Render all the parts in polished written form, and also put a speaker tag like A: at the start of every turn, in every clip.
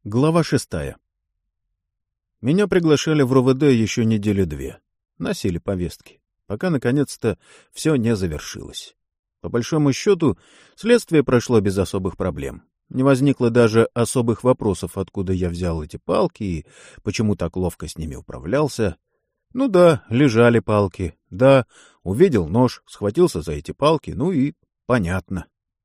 A: Глава 6. Меня приглашали в РОВД еще недели 2. Носили повестки, пока, наконец-то, все не завершилось. По большому счету, следствие прошло без особых проблем. Не возникло даже особых вопросов, откуда я взял эти палки и почему так ловко с ними управлялся. Ну да, лежали палки, да, увидел нож, схватился за эти палки, ну и понятно.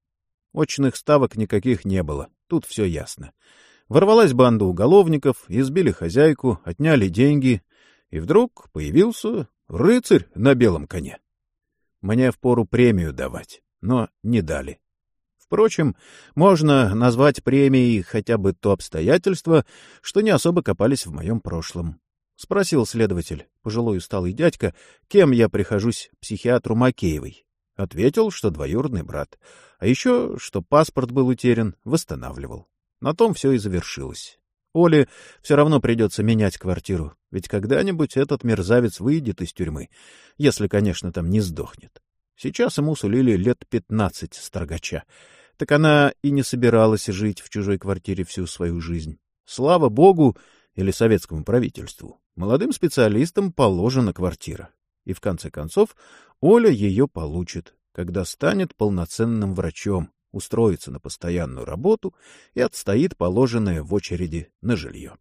A: Очных ставок никаких не было, тут все ясно. Ворвалась банда уголовников, избили хозяйку, отняли деньги, и вдруг появился рыцарь на белом коне. Мне впору премию давать, но не дали. Впрочем, можно назвать премией хотя бы то обстоятельство, что не особо копались в моем прошлом. Спросил следователь, пожилой усталый дядька, кем я прихожусь психиатру Макеевой. Ответил, что двоюродный брат, а еще, что паспорт был утерян, восстанавливал. На том все и завершилось. Оле все равно придется менять квартиру, ведь когда-нибудь этот мерзавец выйдет из тюрьмы, если, конечно, там не сдохнет. Сейчас ему сулили лет 15 строгача. Так она и не собиралась жить в чужой квартире всю свою жизнь. Слава богу, или советскому правительству, молодым специалистам положена квартира. И в конце концов Оля ее получит, когда станет полноценным врачом, устроится на постоянную работу и отстоит положенное в очереди на жилье.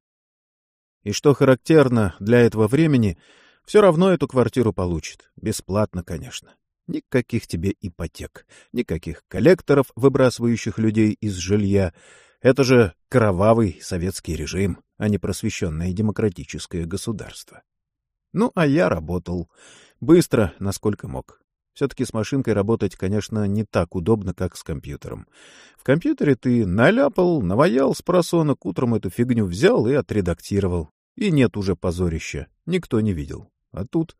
A: И что характерно для этого времени, все равно эту квартиру получит. Бесплатно, конечно. Никаких тебе ипотек, никаких коллекторов, выбрасывающих людей из жилья. Это же кровавый советский режим, а не просвещенное демократическое государство. Ну, а я работал. Быстро, насколько мог. Все-таки с машинкой работать, конечно, не так удобно, как с компьютером. В компьютере ты наляпал, наваял спросонок, утром эту фигню взял и отредактировал. И нет уже позорища, никто не видел. А тут...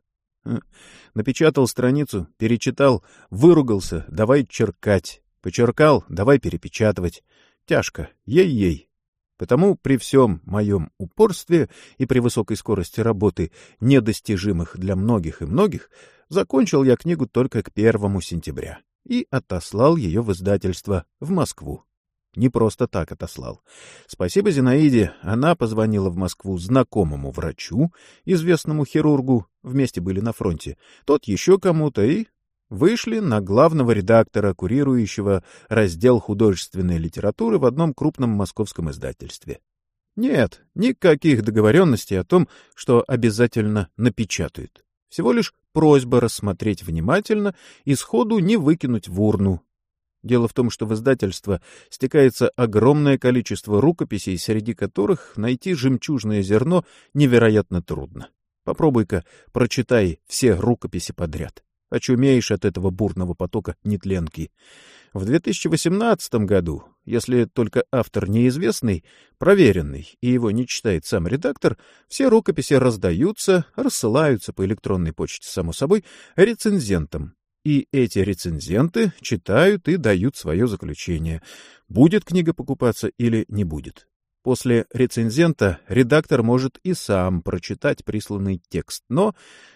A: Напечатал страницу, перечитал, выругался, давай черкать. Почеркал, давай перепечатывать. Тяжко, ей-ей. Потому при всем моем упорстве и при высокой скорости работы, недостижимых для многих и многих, закончил я книгу только к 1 сентября и отослал ее в издательство, в Москву. Не просто так отослал. Спасибо Зинаиде, она позвонила в Москву знакомому врачу, известному хирургу, вместе были на фронте, тот еще кому-то, и вышли на главного редактора, курирующего раздел художественной литературы в одном крупном московском издательстве. Нет, никаких договоренностей о том, что обязательно напечатают. Всего лишь просьба рассмотреть внимательно и сходу не выкинуть в урну. Дело в том, что в издательство стекается огромное количество рукописей, среди которых найти жемчужное зерно невероятно трудно. Попробуй-ка прочитай все рукописи подряд. Очумеешь от этого бурного потока нетленки. В 2018 году, если только автор неизвестный, проверенный, и его не читает сам редактор, все рукописи раздаются, рассылаются по электронной почте, само собой, рецензентам. И эти рецензенты читают и дают свое заключение, будет книга покупаться или не будет. После рецензента редактор может и сам прочитать присланный текст, но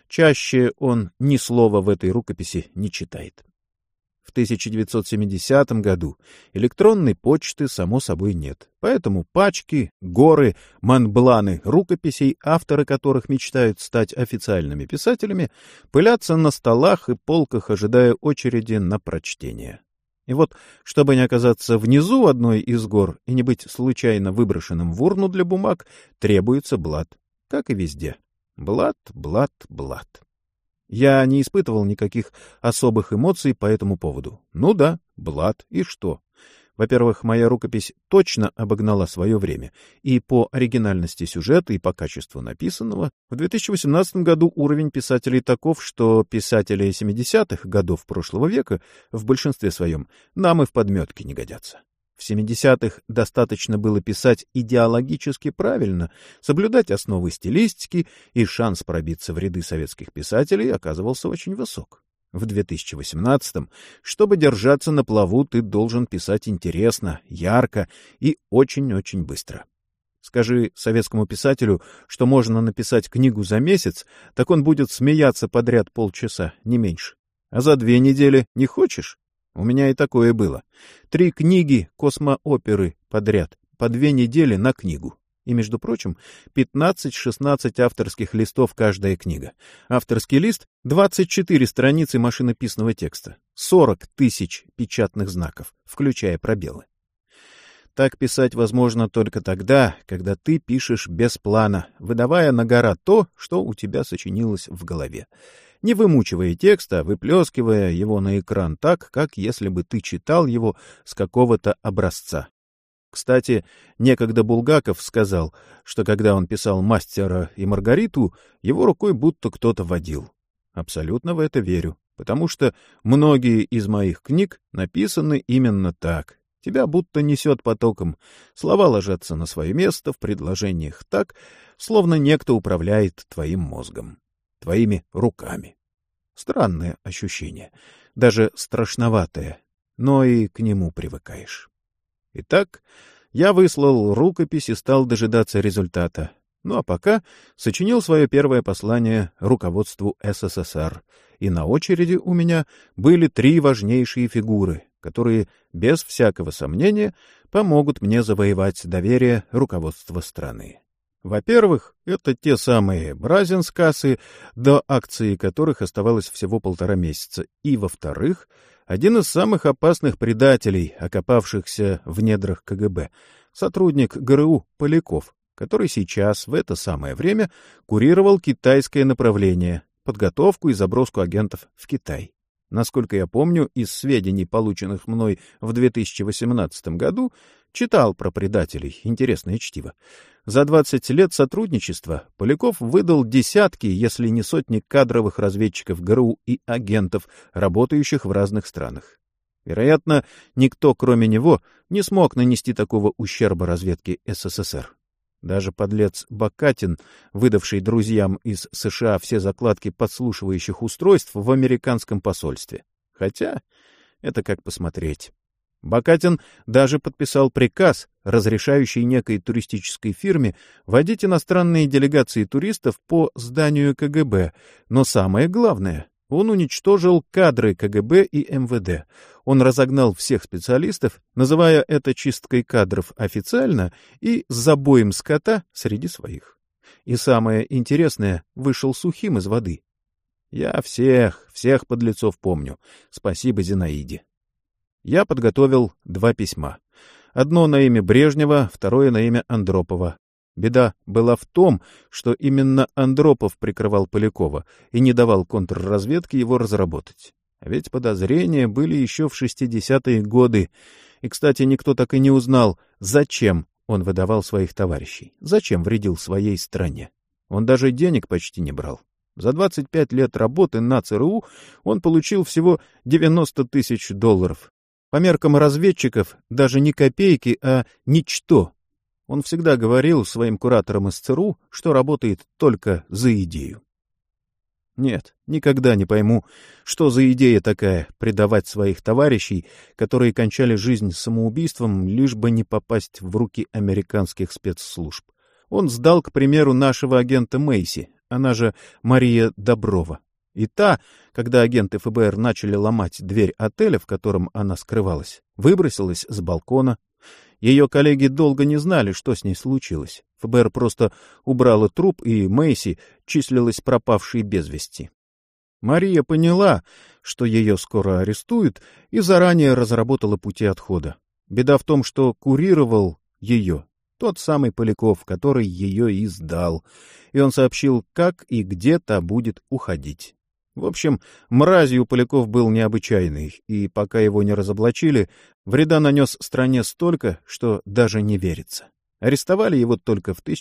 A: чаще он ни слова в этой рукописи не читает. В 1970 году электронной почты, само собой, нет. Поэтому пачки, горы, монбланы рукописей, авторы которых мечтают стать официальными писателями, пылятся на столах и полках, ожидая очереди на прочтение. И вот, чтобы не оказаться внизу одной из гор и не быть случайно выброшенным в урну для бумаг, требуется блат. Как и везде. Блат, блат, блат. Я не испытывал никаких особых эмоций по этому поводу. Ну да, блат, и что? Во-первых, моя рукопись точно обогнала свое время. И по оригинальности сюжета, и по качеству написанного. В 2018 году уровень писателей таков, что писатели 70-х годов прошлого века в большинстве своем нам и в подметке не годятся. В 70-х достаточно было писать идеологически правильно, соблюдать основы стилистики, и шанс пробиться в ряды советских писателей оказывался очень высок. В 2018-м, чтобы держаться на плаву, ты должен писать интересно, ярко и очень-очень быстро. Скажи советскому писателю, что можно написать книгу за месяц, так он будет смеяться подряд полчаса, не меньше. А за 2 недели не хочешь? У меня и такое было. 3 книги космооперы подряд. по 2 недели на книгу. И, между прочим, 15-16 авторских листов каждая книга. Авторский лист — 24 страницы машинописного текста, 40 тысяч печатных знаков, включая пробелы. Так писать возможно только тогда, когда ты пишешь без плана, выдавая на гора то, что у тебя сочинилось в голове. Не вымучивая текст, а выплескивая его на экран так, как если бы ты читал его с какого-то образца. Кстати, некогда Булгаков сказал, что когда он писал «Мастера и Маргариту», его рукой будто кто-то водил. Абсолютно в это верю, потому что многие из моих книг написаны именно так. Тебя будто несет потоком, слова ложатся на свое место в предложениях так, словно некто управляет твоим мозгом, твоими руками. Странное ощущение, даже страшноватое, но и к нему привыкаешь. Итак, я выслал рукопись и стал дожидаться результата. Ну а пока сочинил свое первое послание руководству СССР, и на очереди у меня были 3 важнейшие фигуры, которые, без всякого сомнения, помогут мне завоевать доверие руководства страны. Во-первых, это те самые бразинскасы, до акции которых оставалось всего 1,5 месяца, и, во-вторых, один из самых опасных предателей, окопавшихся в недрах КГБ, сотрудник ГРУ Поляков, который сейчас, в это самое время, курировал китайское направление, подготовку и заброску агентов в Китай. Насколько я помню, из сведений, полученных мной в 2018 году, читал про предателей, интересное чтиво. За 20 лет сотрудничества Поляков выдал десятки, если не сотни кадровых разведчиков ГРУ и агентов, работающих в разных странах. Вероятно, никто, кроме него, не смог нанести такого ущерба разведке СССР. Даже подлец Бакатин, выдавший друзьям из США все закладки подслушивающих устройств в американском посольстве. Хотя, это как посмотреть. Бакатин даже подписал приказ, разрешающий некой туристической фирме водить иностранные делегации туристов по зданию КГБ. Но самое главное, он уничтожил кадры КГБ и МВД. Он разогнал всех специалистов, называя это чисткой кадров официально и забоем скота среди своих. И самое интересное, вышел сухим из воды. Я всех подлецов помню. Спасибо Зинаиде. Я подготовил 2 письма. Одно на имя Брежнева, второе на имя Андропова. Беда была в том, что именно Андропов прикрывал Полякова и не давал контрразведке его разработать. А ведь подозрения были еще в 60-е годы. И, кстати, никто так и не узнал, зачем он выдавал своих товарищей, зачем вредил своей стране. Он даже денег почти не брал. За 25 лет работы на ЦРУ он получил всего $90 тысяч. По меркам разведчиков даже не копейки, а ничто. Он всегда говорил своим кураторам из ЦРУ, что работает только за идею. Нет, никогда не пойму, что за идея такая — предавать своих товарищей, которые кончали жизнь самоубийством, лишь бы не попасть в руки американских спецслужб. Он сдал, к примеру, нашего агента Мэйси, она же Мария Доброва. И та, когда агенты ФБР начали ломать дверь отеля, в котором она скрывалась, выбросилась с балкона. Ее коллеги долго не знали, что с ней случилось. ФБР просто убрало труп, и Мэйси числилась пропавшей без вести. Мария поняла, что ее скоро арестуют, и заранее разработала пути отхода. Беда в том, что курировал ее тот самый Поляков, который ее и сдал, и он сообщил, как и где та будет уходить. В общем, мразью Поляков был необычайный, и пока его не разоблачили, вреда нанес стране столько, что даже не верится. Арестовали его только в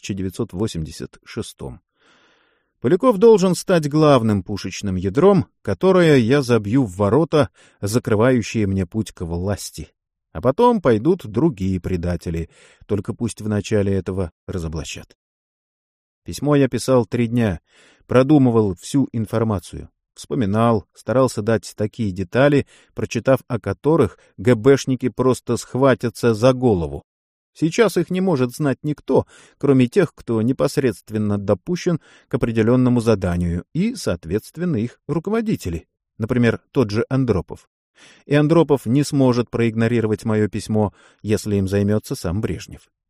A: 1986-м. Поляков должен стать главным пушечным ядром, которое я забью в ворота, закрывающие мне путь к власти. А потом пойдут другие предатели, только пусть вначале этого разоблачат. Письмо я писал 3 дня, продумывал всю информацию. Вспоминал, старался дать такие детали, прочитав о которых ГБшники просто схватятся за голову. Сейчас их не может знать никто, кроме тех, кто непосредственно допущен к определенному заданию, и, соответственно, их руководители, например, тот же Андропов. И Андропов не сможет проигнорировать мое письмо, если им займется сам Брежнев.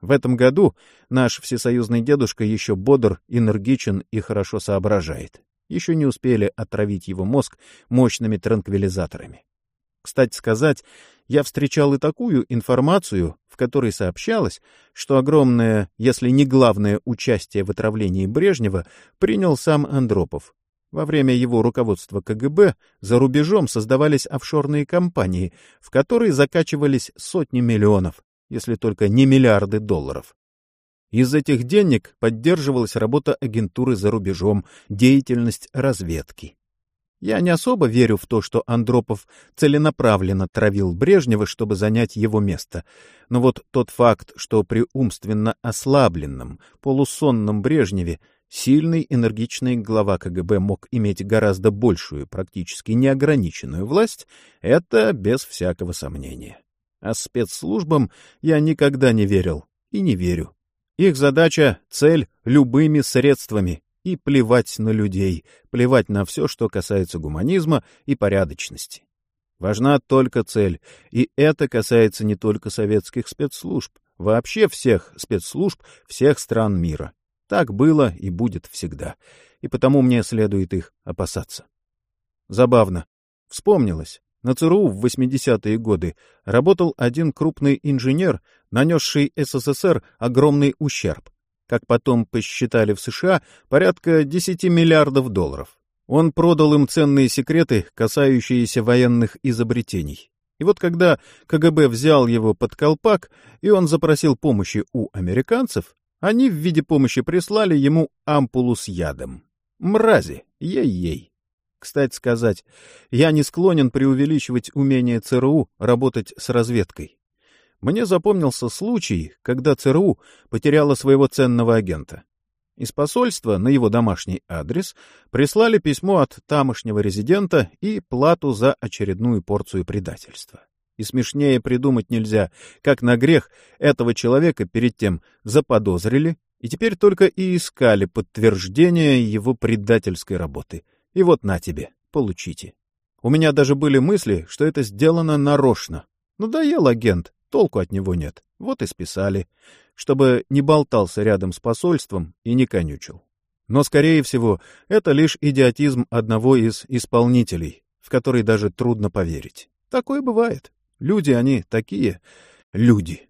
A: В этом году наш всесоюзный дедушка еще бодр, энергичен и хорошо соображает. Еще не успели отравить его мозг мощными транквилизаторами. Кстати сказать, я встречал и такую информацию, в которой сообщалось, что огромное, если не главное участие в отравлении Брежнева принял сам Андропов. Во время его руководства КГБ за рубежом создавались офшорные компании, в которые закачивались сотни миллионов, если только не миллиарды долларов. Из этих денег поддерживалась работа агентуры за рубежом, деятельность разведки. Я не особо верю в то, что Андропов целенаправленно травил Брежнева, чтобы занять его место. Но вот тот факт, что при умственно ослабленном, полусонном Брежневе сильный, энергичный глава КГБ мог иметь гораздо большую, практически неограниченную власть, это без всякого сомнения. А спецслужбам я никогда не верил и не верю. Их задача — цель любыми средствами. И плевать на людей, плевать на все, что касается гуманизма и порядочности. Важна только цель, и это касается не только советских спецслужб, вообще всех спецслужб всех стран мира. Так было и будет всегда, и потому мне следует их опасаться. Забавно. Вспомнилось. На ЦРУ в 80-е годы работал один крупный инженер, нанесший СССР огромный ущерб. Как потом посчитали в США, порядка 10 миллиардов долларов. Он продал им ценные секреты, касающиеся военных изобретений. И вот когда КГБ взял его под колпак, и он запросил помощи у американцев, они в виде помощи прислали ему ампулу с ядом. Мрази! Ей-ей! Кстати сказать, я не склонен преувеличивать умение ЦРУ работать с разведкой. Мне запомнился случай, когда ЦРУ потеряла своего ценного агента. Из посольства на его домашний адрес прислали письмо от тамошнего резидента и плату за очередную порцию предательства. И смешнее придумать нельзя, как на грех этого человека перед тем заподозрили и теперь только и искали подтверждение его предательской работы. И вот на тебе, получите. У меня даже были мысли, что это сделано нарочно. Надоел агент. Толку от него нет. Вот и списали, чтобы не болтался рядом с посольством и не конючил. Но, скорее всего, это лишь идиотизм одного из исполнителей, в который даже трудно поверить. Такое бывает. Люди они такие. Люди.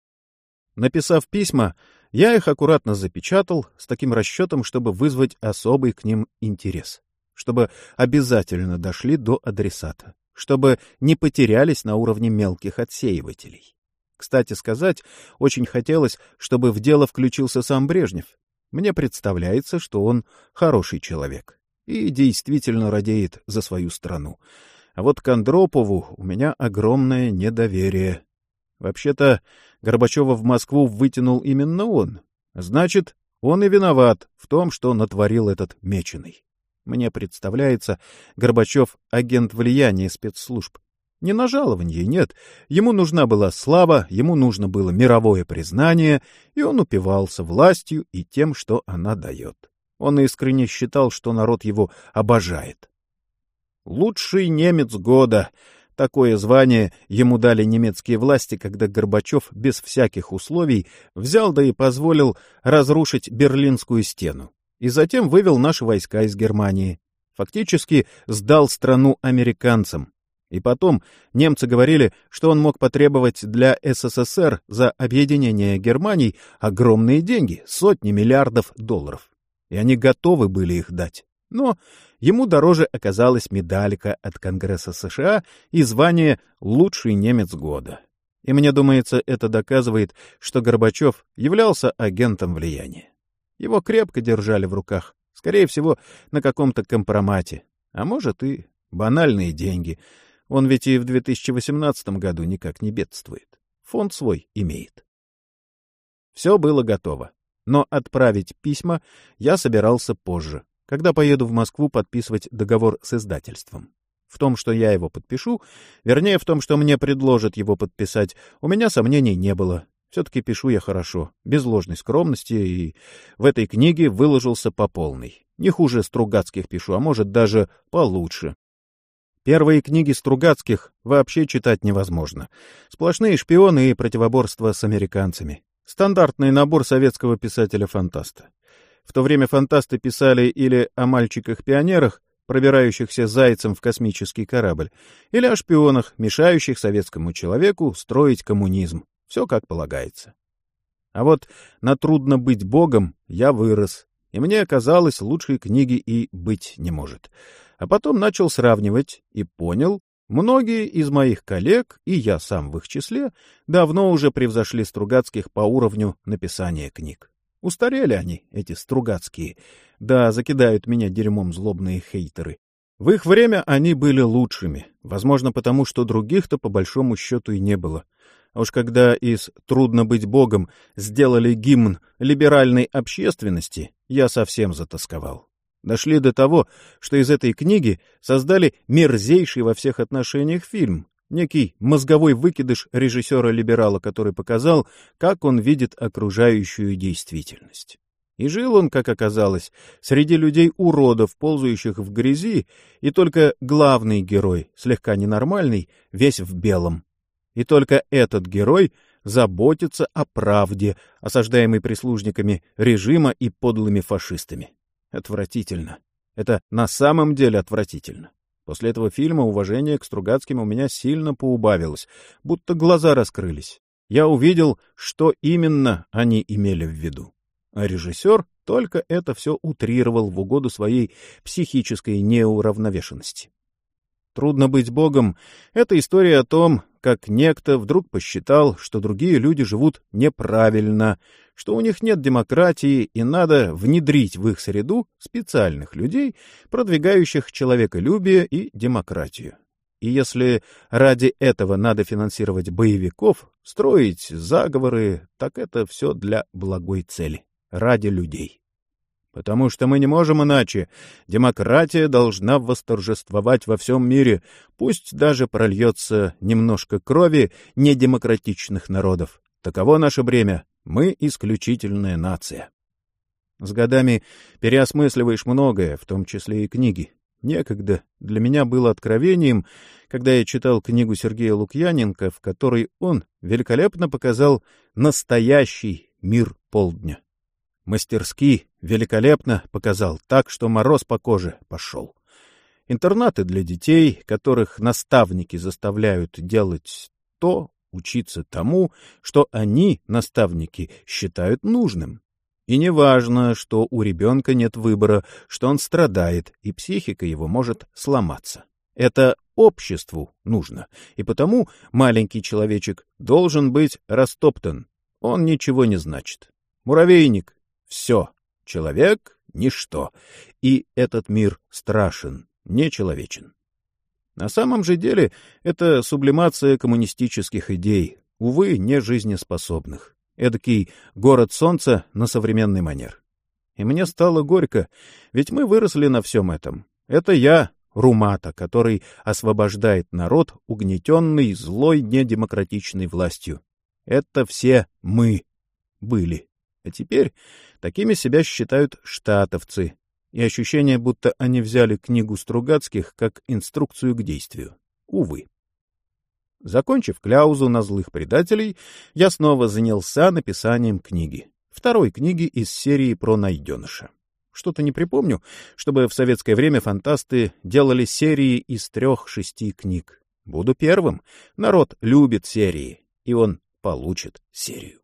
A: Написав письма, я их аккуратно запечатал с таким расчетом, чтобы вызвать особый к ним интерес. Чтобы обязательно дошли до адресата. Чтобы не потерялись на уровне мелких отсеивателей. Кстати сказать, очень хотелось, чтобы в дело включился сам Брежнев. Мне представляется, что он хороший человек и действительно радеет за свою страну. А вот к Андропову у меня огромное недоверие. Вообще-то Горбачева в Москву вытянул именно он. Значит, он и виноват в том, что натворил этот Меченый. Мне представляется, Горбачев — агент влияния спецслужб. Не на жалованье, нет. Ему нужна была слава, ему нужно было мировое признание, и он упивался властью и тем, что она дает. Он искренне считал, что народ его обожает. «Лучший немец года» — такое звание ему дали немецкие власти, когда Горбачев без всяких условий взял да и позволил разрушить Берлинскую стену. И затем вывел наши войска из Германии. Фактически сдал страну американцам. И потом немцы говорили, что он мог потребовать для СССР за объединение Германий огромные деньги, сотни миллиардов долларов. И они готовы были их дать. Но ему дороже оказалась медалька от Конгресса США и звание «Лучший немец года». И мне думается, это доказывает, что Горбачев являлся агентом влияния. Его крепко держали в руках, скорее всего, на каком-то компромате, а может и банальные деньги. Он ведь и в 2018 году никак не бедствует. Фонд свой имеет. Все было готово, но отправить письма я собирался позже, когда поеду в Москву подписывать договор с издательством. В том, что я его подпишу, вернее, в том, что мне предложат его подписать, у меня сомнений не было. Все-таки пишу я хорошо, без ложной скромности, и в этой книге выложился по полной. Не хуже Стругацких пишу, а может даже получше. Первые книги Стругацких вообще читать невозможно. Сплошные шпионы и противоборство с американцами. Стандартный набор советского писателя-фантаста. В то время фантасты писали или о мальчиках-пионерах, пробирающихся зайцем в космический корабль, или о шпионах, мешающих советскому человеку строить коммунизм. Все как полагается. А вот на «Трудно быть Богом» я вырос, и мне казалось, лучшей книги и быть не может. А потом начал сравнивать и понял, многие из моих коллег, и я сам в их числе, давно уже превзошли Стругацких по уровню написания книг. Устарели они, эти Стругацкие. Да, закидают меня дерьмом злобные хейтеры. В их время они были лучшими, возможно, потому что других-то по большому счету и не было. А уж когда из «Трудно быть Богом» сделали гимн либеральной общественности, я совсем затосковал. Дошли до того, что из этой книги создали мерзейший во всех отношениях фильм, некий мозговой выкидыш режиссера-либерала, который показал, как он видит окружающую действительность. И жил он, как оказалось, среди людей-уродов, ползающих в грязи, и только главный герой, слегка ненормальный, весь в белом. И только этот герой заботится о правде, осаждаемой прислужниками режима и подлыми фашистами. Отвратительно. Это на самом деле отвратительно. После этого фильма уважение к Стругацким у меня сильно поубавилось, будто глаза раскрылись. Я увидел, что именно они имели в виду. А режиссер только это все утрировал в угоду своей психической неуравновешенности. «Трудно быть Богом» — это история о том, как некто вдруг посчитал, что другие люди живут неправильно, что у них нет демократии и надо внедрить в их среду специальных людей, продвигающих человеколюбие и демократию. И если ради этого надо финансировать боевиков, строить заговоры, так это все для благой цели, ради людей. Потому что мы не можем иначе. Демократия должна восторжествовать во всем мире, пусть даже прольется немножко крови недемократичных народов. Таково наше бремя. Мы исключительная нация. С годами переосмысливаешь многое, в том числе и книги. Некогда для меня было откровением, когда я читал книгу Сергея Лукьяненко, в которой он великолепно показал настоящий мир полдня. Мастерски, великолепно показал, так что мороз по коже пошел. Интернаты для детей, которых наставники заставляют делать то, учиться тому, что они, наставники, считают нужным. И не важно, что у ребенка нет выбора, что он страдает, и психика его может сломаться. Это обществу нужно, и потому маленький человечек должен быть растоптан. Он ничего не значит. Муравейник — все. Человек — ничто. И этот мир страшен, нечеловечен. На самом же деле это сублимация коммунистических идей, увы, не жизнеспособных. Эдакий город солнца на современный манер. И мне стало горько, ведь мы выросли на всем этом. Это я, Румата, который освобождает народ, угнетенный злой недемократичной властью. Это все мы были. А теперь такими себя считают штатовцы. И ощущение, будто они взяли книгу Стругацких как инструкцию к действию. Увы. Закончив кляузу на злых предателей, я снова занялся написанием книги. Второй книги из серии про найденыша. Что-то не припомню, чтобы в советское время фантасты делали серии из 3-6 книг. Буду первым. Народ любит серии, и он получит серию.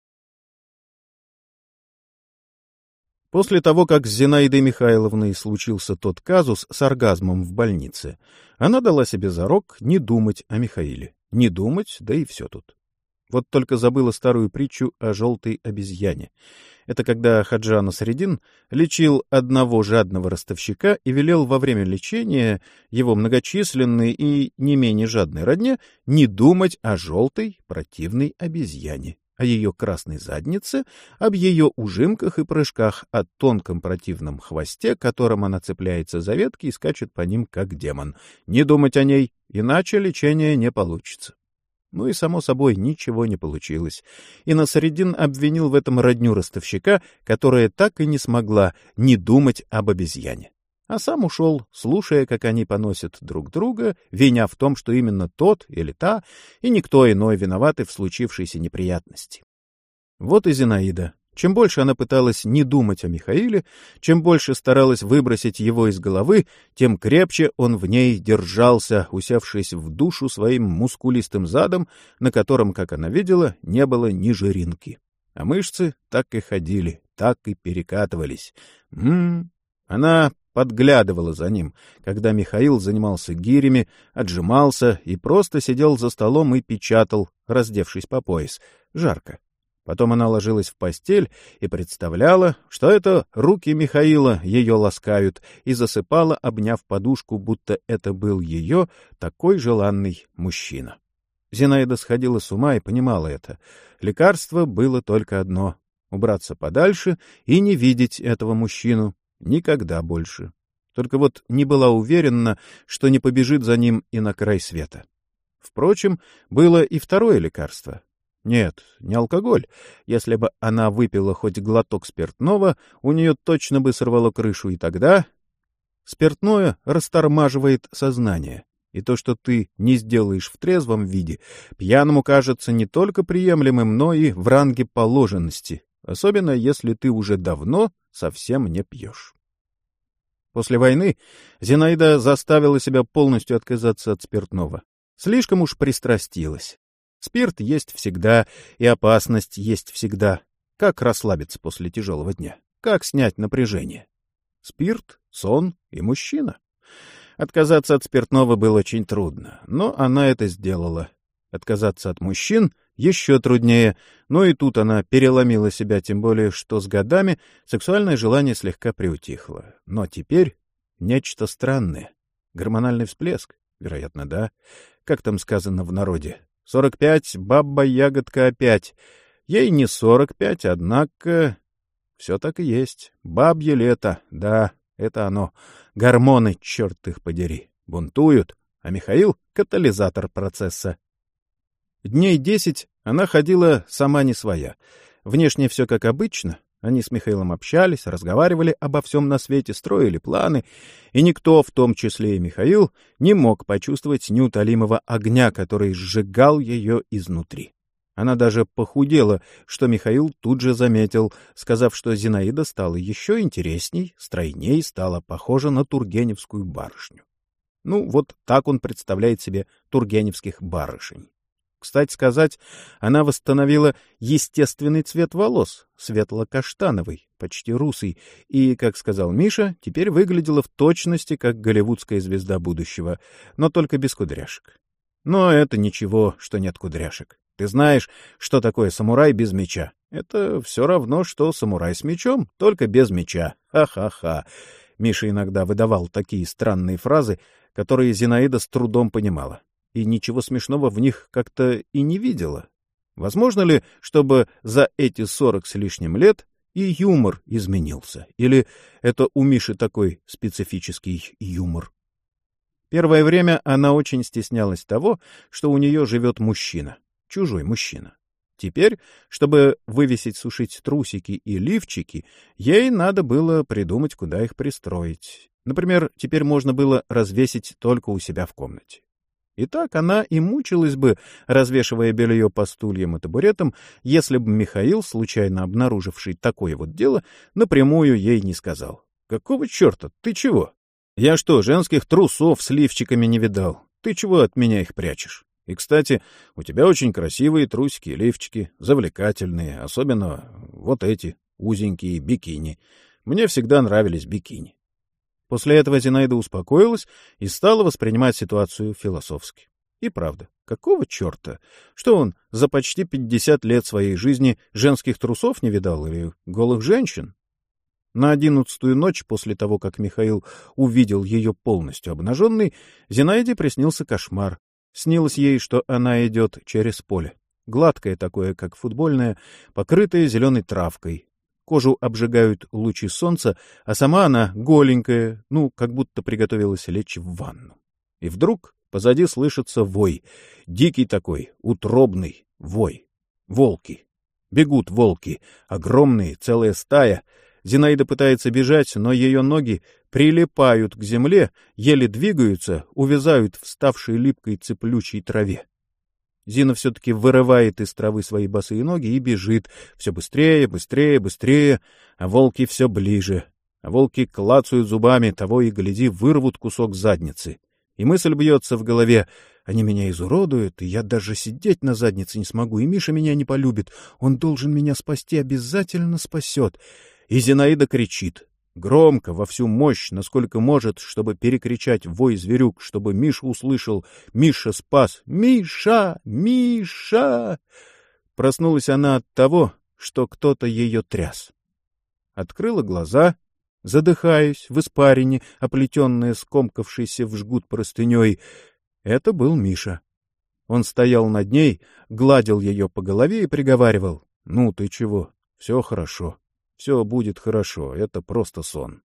A: После того, как с Зинаидой Михайловной случился тот казус с оргазмом в больнице, она дала себе зарок не думать о Михаиле. Не думать, да и все тут. Вот только забыла старую притчу о желтой обезьяне. Это когда Хаджа Насреддин лечил одного жадного ростовщика и велел во время лечения его многочисленной и не менее жадной родне не думать о желтой противной обезьяне, о ее красной заднице, об ее ужимках и прыжках, о тонком противном хвосте, которым она цепляется за ветки и скачет по ним, как демон. Не думать о ней, иначе лечение не получится. Ну и, само собой, ничего не получилось. И Насреддин обвинил в этом родню ростовщика, которая так и не смогла не думать об обезьяне. А сам ушел, слушая, как они поносят друг друга, виня в том, что именно тот или та, и никто иной виноваты в случившейся неприятности. Вот и Зинаида. Чем больше она пыталась не думать о Михаиле, чем больше старалась выбросить его из головы, тем крепче он в ней держался, усевшись в душу своим мускулистым задом, на котором, как она видела, не было ни жиринки. А мышцы так и ходили, так и перекатывались. Она подглядывала за ним, когда Михаил занимался гирями, отжимался и просто сидел за столом и печатал, раздевшись по пояс. Жарко. Потом она ложилась в постель и представляла, что это руки Михаила ее ласкают, и засыпала, обняв подушку, будто это был ее такой желанный мужчина. Зинаида сходила с ума и понимала это. Лекарство было только одно — убраться подальше и не видеть этого мужчину никогда больше. Только вот не была уверена, что не побежит за ним и на край света. Впрочем, было и второе лекарство. Нет, не алкоголь. Если бы она выпила хоть глоток спиртного, у нее точно бы сорвало крышу, и тогда... Спиртное растормаживает сознание. И то, что ты не сделаешь в трезвом виде, пьяному кажется не только приемлемым, но и в ранге положенности, особенно если ты уже давно совсем не пьешь. После войны Зинаида заставила себя полностью отказаться от спиртного. Слишком уж пристрастилась. Спирт есть всегда, и опасность есть всегда. Как расслабиться после тяжелого дня? Как снять напряжение? Спирт, сон и мужчина. Отказаться от спиртного было очень трудно, но она это сделала. Отказаться от мужчин еще труднее, но и тут она переломила себя, тем более, что с годами сексуальное желание слегка приутихло. Но теперь нечто странное. Гормональный всплеск? Вероятно, да. Как там сказано в народе? 45, баба-ягодка опять. Ей не 45, однако... Все так и есть. Бабье лето, да, это оно. Гормоны, черт их подери, бунтуют, а Михаил — катализатор процесса. Дней 10 она ходила сама не своя. Внешне все как обычно. Они с Михаилом общались, разговаривали обо всем на свете, строили планы, и никто, в том числе и Михаил, не мог почувствовать неутолимого огня, который сжигал ее изнутри. Она даже похудела, что Михаил тут же заметил, сказав, что Зинаида стала еще интересней, стройней, стала похожа на тургеневскую барышню. Ну, вот так он представляет себе тургеневских барышень. Кстати сказать, она восстановила естественный цвет волос, светло-каштановый, почти русый, и, как сказал Миша, теперь выглядела в точности как голливудская звезда будущего, но только без кудряшек. Но это ничего, что нет кудряшек. Ты знаешь, что такое самурай без меча? Это все равно, что самурай с мечом, только без меча. Ха-ха-ха. Миша иногда выдавал такие странные фразы, которые Зинаида с трудом понимала. И ничего смешного в них как-то и не видела. Возможно ли, чтобы за эти 40 с лишним лет и юмор изменился? Или это у Миши такой специфический юмор? Первое время она очень стеснялась того, что у нее живет мужчина, чужой мужчина. Теперь, чтобы вывесить сушить трусики и лифчики, ей надо было придумать, куда их пристроить. Например, теперь можно было развесить только у себя в комнате. И так она и мучилась бы, развешивая белье по стульям и табуретам, если бы Михаил, случайно обнаруживший такое вот дело, напрямую ей не сказал. «Какого черта? Ты чего? Я что, женских трусов с лифчиками не видал? Ты чего от меня их прячешь? И, кстати, у тебя очень красивые трусики и лифчики, завлекательные, особенно вот эти, узенькие, бикини. Мне всегда нравились бикини». После этого Зинаида успокоилась и стала воспринимать ситуацию философски. И правда, какого черта? Что он за почти 50 лет своей жизни женских трусов не видал или голых женщин? На 11-ю ночь после того, как Михаил увидел ее полностью обнаженной, Зинаиде приснился кошмар. Снилось ей, что она идет через поле. Гладкое такое, как футбольное, покрытое зеленой травкой. Кожу обжигают лучи солнца, а сама она голенькая, как будто приготовилась лечь в ванну. И вдруг позади слышится вой, дикий такой, утробный вой. Волки. Бегут волки, огромные, целая стая. Зинаида пытается бежать, но ее ноги прилипают к земле, еле двигаются, увязают в ставшей липкой цеплючей траве. Зина все-таки вырывает из травы свои босые ноги и бежит. Все быстрее, быстрее, быстрее, а волки все ближе. А волки клацают зубами, того и гляди, вырвут кусок задницы. И мысль бьется в голове: они меня изуродуют, и я даже сидеть на заднице не смогу, и Миша меня не полюбит. Он должен меня спасти, обязательно спасет. И Зинаида кричит. Громко, во всю мощь, насколько может, чтобы перекричать вой зверюк, чтобы Миша услышал. Миша спас. «Миша! Миша!» Проснулась она от того, что кто-то ее тряс. Открыла глаза, задыхаясь, в испарине, оплетенная скомкавшейся в жгут простыней. Это был Миша. Он стоял над ней, гладил ее по голове и приговаривал: «Ну ты чего? Все хорошо. Все будет хорошо, это просто сон».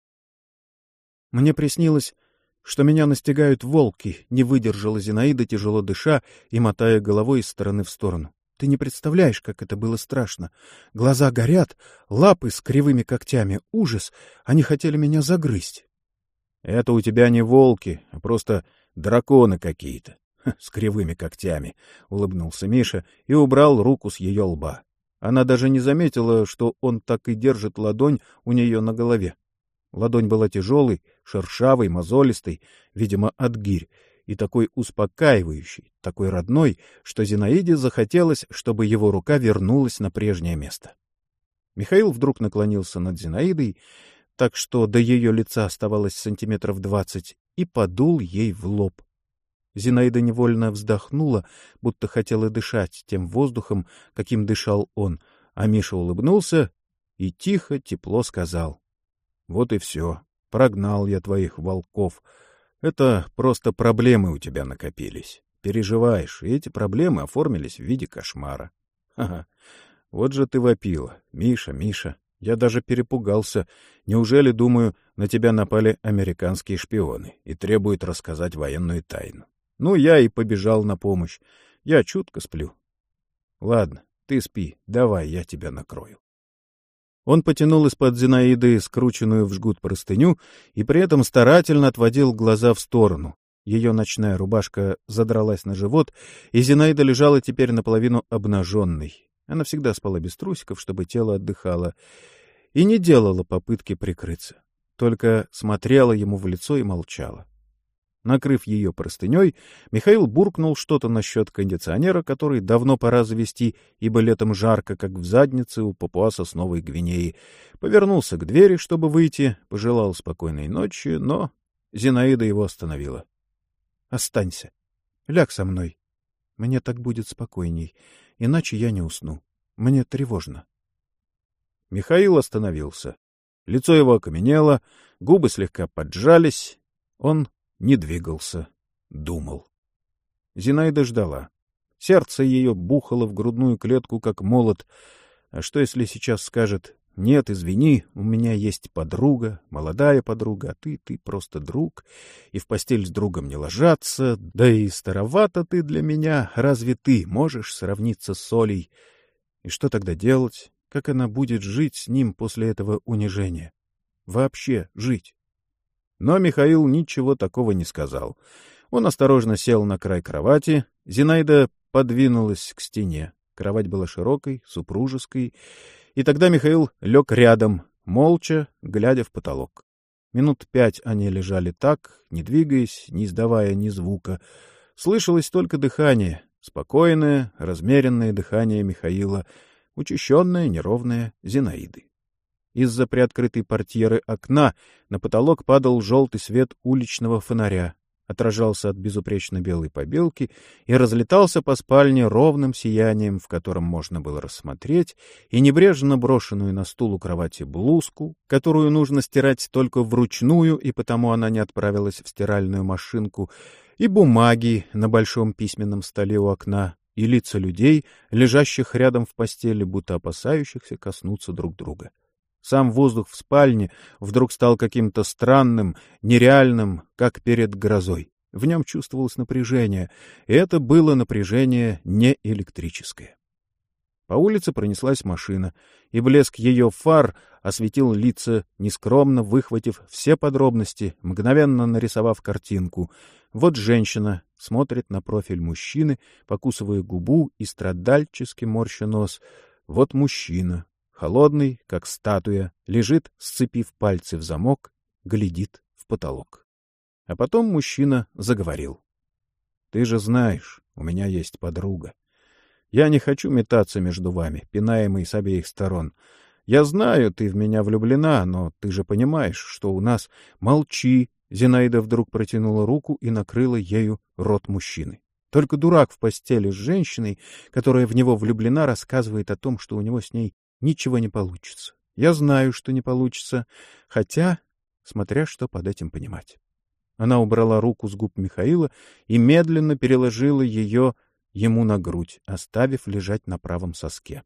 A: «Мне приснилось, что меня настигают волки», — не выдержала Зинаида, тяжело дыша и мотая головой из стороны в сторону. «Ты не представляешь, как это было страшно. Глаза горят, лапы с кривыми когтями. Ужас! Они хотели меня загрызть». «Это у тебя не волки, а просто драконы какие-то с кривыми когтями», — улыбнулся Миша и убрал руку с ее лба. Она даже не заметила, что он так и держит ладонь у нее на голове. Ладонь была тяжелой, шершавой, мозолистой, видимо, от гирь, и такой успокаивающей, такой родной, что Зинаиде захотелось, чтобы его рука вернулась на прежнее место. Михаил вдруг наклонился над Зинаидой, так что до ее лица оставалось 20 сантиметров, и подул ей в лоб. Зинаида невольно вздохнула, будто хотела дышать тем воздухом, каким дышал он, а Миша улыбнулся и тихо, тепло сказал: «Вот и все. Прогнал я твоих волков. Это просто проблемы у тебя накопились. Переживаешь, и эти проблемы оформились в виде кошмара. Ха-ха. Вот же ты вопила. Миша, Миша. Я даже перепугался. Неужели, думаю, на тебя напали американские шпионы и требуют рассказать военную тайну? Ну, я и побежал на помощь. Я чутко сплю. Ладно, ты спи. Давай, я тебя накрою». Он потянул из-под Зинаиды скрученную в жгут простыню и при этом старательно отводил глаза в сторону. Ее ночная рубашка задралась на живот, и Зинаида лежала теперь наполовину обнаженной. Она всегда спала без трусиков, чтобы тело отдыхало, и не делала попытки прикрыться, только смотрела ему в лицо и молчала. Накрыв ее простыней, Михаил буркнул что-то насчет кондиционера, который давно пора завести, ибо летом жарко, как в заднице у папуаса с Новой Гвинеи. Повернулся к двери, чтобы выйти, пожелал спокойной ночи, но Зинаида его остановила. «Останься. Ляг со мной. Мне так будет спокойней, иначе я не усну. Мне тревожно». Михаил остановился. Лицо его окаменело, губы слегка поджались. Он не двигался, думал. Зинаида ждала. Сердце ее бухало в грудную клетку, как молот. А что, если сейчас скажет: «Нет, извини, у меня есть подруга, молодая подруга, а ты просто друг, и в постель с другом не ложатся, да и старовата ты для меня, разве ты можешь сравниться с Олей?» И что тогда делать? Как она будет жить с ним после этого унижения? Вообще жить? Но Михаил ничего такого не сказал. Он осторожно сел на край кровати. Зинаида подвинулась к стене. Кровать была широкой, супружеской. И тогда Михаил лег рядом, молча, глядя в потолок. Минут 5 они лежали так, не двигаясь, не издавая ни звука. Слышалось только дыхание, спокойное, размеренное дыхание Михаила, учащенное, неровное Зинаиды. Из-за приоткрытой портьеры окна на потолок падал желтый свет уличного фонаря, отражался от безупречно белой побелки и разлетался по спальне ровным сиянием, в котором можно было рассмотреть и небрежно брошенную на стул у кровати блузку, которую нужно стирать только вручную, и потому она не отправилась в стиральную машинку, и бумаги на большом письменном столе у окна, и лица людей, лежащих рядом в постели, будто опасающихся коснуться друг друга. Сам воздух в спальне вдруг стал каким-то странным, нереальным, как перед грозой. В нем чувствовалось напряжение, и это было напряжение не электрическое. По улице пронеслась машина, и блеск ее фар осветил лица, нескромно выхватив все подробности, мгновенно нарисовав картинку. Вот женщина смотрит на профиль мужчины, покусывая губу и страдальчески морща нос. Вот мужчина, холодный, как статуя, лежит, сцепив пальцы в замок, глядит в потолок. А потом мужчина заговорил. — Ты же знаешь, у меня есть подруга. Я не хочу метаться между вами, пинаемый с обеих сторон. Я знаю, ты в меня влюблена, но ты же понимаешь, что у нас... Молчи! Зинаида вдруг протянула руку и накрыла ею рот мужчины. Только дурак в постели с женщиной, которая в него влюблена, рассказывает о том, что у него с ней ничего не получится. Я знаю, что не получится, хотя, смотря что под этим понимать. Она убрала руку с губ Михаила и медленно переложила ее ему на грудь, оставив лежать на правом соске.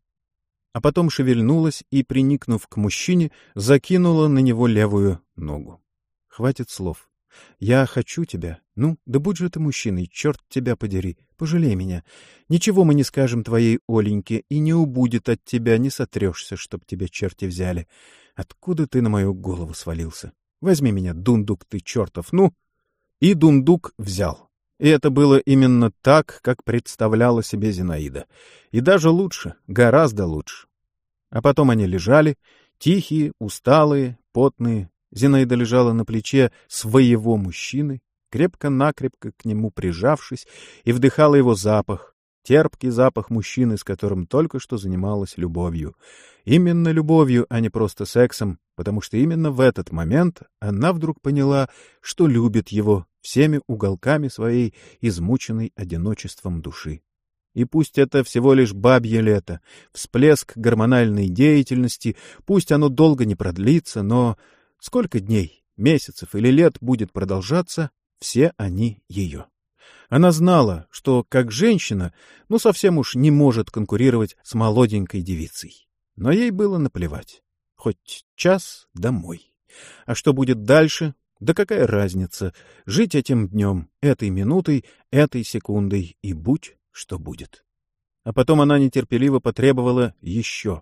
A: А потом шевельнулась и, приникнув к мужчине, закинула на него левую ногу. Хватит слов. Я хочу тебя. Ну, да будь же ты мужчиной, черт тебя подери. Пожалей меня. Ничего мы не скажем твоей Оленьке, и не убудет от тебя, не сотрешься, чтоб тебя черти взяли. Откуда ты на мою голову свалился? Возьми меня, дундук ты чертов, ну! И дундук взял. И это было именно так, как представляла себе Зинаида. И даже лучше, гораздо лучше. А потом они лежали, тихие, усталые, потные. Зинаида лежала на плече своего мужчины, крепко-накрепко к нему прижавшись, и вдыхала его запах, терпкий запах мужчины, с которым только что занималась любовью. Именно любовью, а не просто сексом, потому что именно в этот момент она вдруг поняла, что любит его всеми уголками своей измученной одиночеством души. И пусть это всего лишь бабье лето, всплеск гормональной деятельности, пусть оно долго не продлится, но сколько дней, месяцев или лет будет продолжаться, все они ее. Она знала, что, как женщина, совсем уж не может конкурировать с молоденькой девицей. Но ей было наплевать. Хоть час домой. А что будет дальше? Да какая разница? Жить этим днем, этой минутой, этой секундой, и будь что будет. А потом она нетерпеливо потребовала еще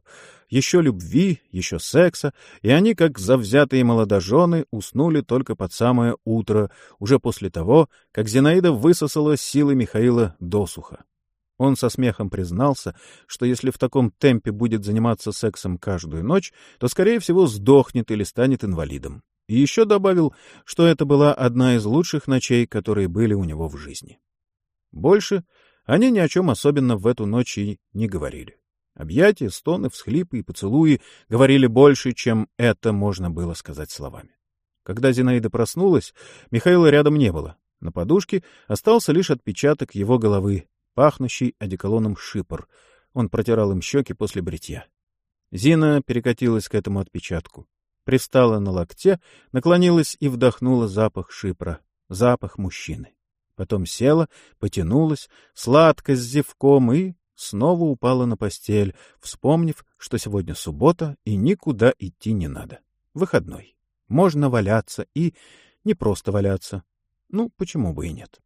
A: любви, еще секса, и они, как завзятые молодожены, уснули только под самое утро, уже после того, как Зинаида высосала силы Михаила досуха. Он со смехом признался, что если в таком темпе будет заниматься сексом каждую ночь, то, скорее всего, сдохнет или станет инвалидом. И еще добавил, что это была одна из лучших ночей, которые были у него в жизни. Больше они ни о чем особенно в эту ночь и не говорили. Объятия, стоны, всхлипы и поцелуи говорили больше, чем это можно было сказать словами. Когда Зинаида проснулась, Михаила рядом не было. На подушке остался лишь отпечаток его головы, пахнущий одеколоном шипр. Он протирал им щеки после бритья. Зина перекатилась к этому отпечатку. Привстала на локте, наклонилась и вдохнула запах шипра, запах мужчины. Потом села, потянулась, сладко с зевком и снова упала на постель, вспомнив, что сегодня суббота и никуда идти не надо. Выходной. Можно валяться и не просто валяться. Почему бы и нет?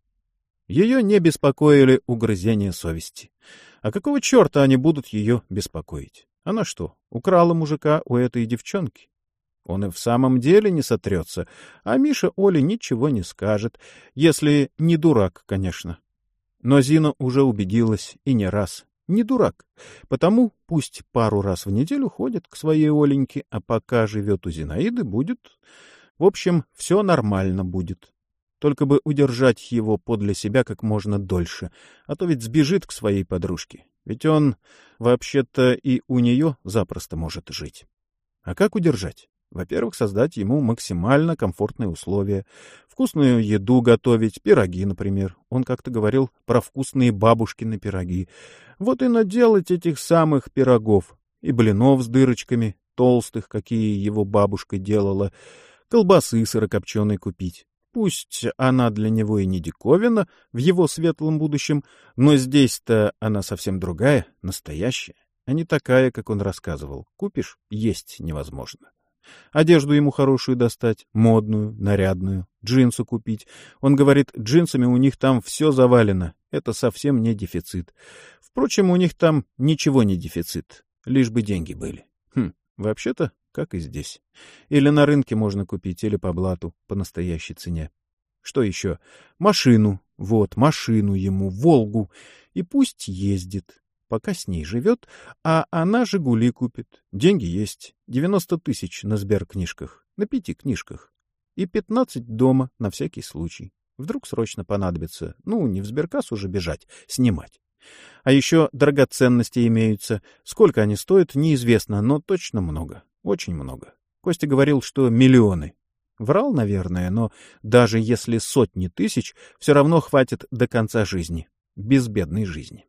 A: Ее не беспокоили угрызения совести. А какого черта они будут ее беспокоить? Она что, украла мужика у этой девчонки? Он и в самом деле не сотрется, а Миша Оле ничего не скажет, если не дурак, конечно. Но Зина уже убедилась, и не раз, не дурак, потому пусть пару раз в неделю ходит к своей Оленьке, а пока живет у Зинаиды, будет... В общем, все нормально будет. Только бы удержать его подле себя как можно дольше, а то ведь сбежит к своей подружке. Ведь он, вообще-то, и у нее запросто может жить. А как удержать? Во-первых, создать ему максимально комфортные условия. Вкусную еду готовить, пироги, например. Он как-то говорил про вкусные бабушкины пироги. Вот и наделать этих самых пирогов. И блинов с дырочками, толстых, какие его бабушка делала. Колбасы сырокопченой купить. Пусть она для него и не диковина в его светлом будущем, но здесь-то она совсем другая, настоящая, а не такая, как он рассказывал. Купишь — есть невозможно. Одежду ему хорошую достать, модную, нарядную, джинсы купить. Он говорит, джинсами у них там все завалено, это совсем не дефицит. Впрочем, у них там ничего не дефицит, лишь бы деньги были. Вообще-то, как и здесь. Или на рынке можно купить, или по блату, по настоящей цене. Что еще? Машину. Вот, машину ему, «Волгу». И пусть ездит, пока с ней живет, а она «Жигули» купит. Деньги есть. 90 тысяч на сберкнижках, на 5 книжках. И 15 дома на всякий случай. Вдруг срочно понадобится. Не в сберкассу уже бежать, снимать. А еще драгоценности имеются. Сколько они стоят, неизвестно, но точно много. Очень много. Костя говорил, что миллионы. Врал, наверное, но даже если сотни тысяч, все равно хватит до конца жизни. Безбедной жизни.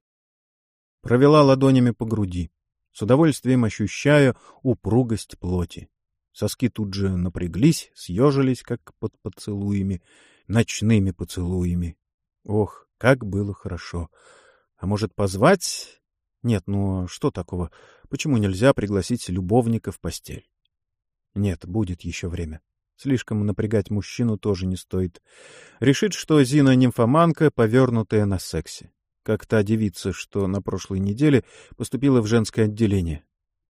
A: Провела ладонями по груди, с удовольствием ощущая упругость плоти. Соски тут же напряглись, съежились, как под поцелуями, ночными поцелуями. Ох, как было хорошо! А может, позвать? Нет, что такого? Почему нельзя пригласить любовника в постель? Нет, будет еще время. Слишком напрягать мужчину тоже не стоит. Решит, что Зина нимфоманка, повернутая на сексе. Как та девица, что на прошлой неделе поступила в женское отделение.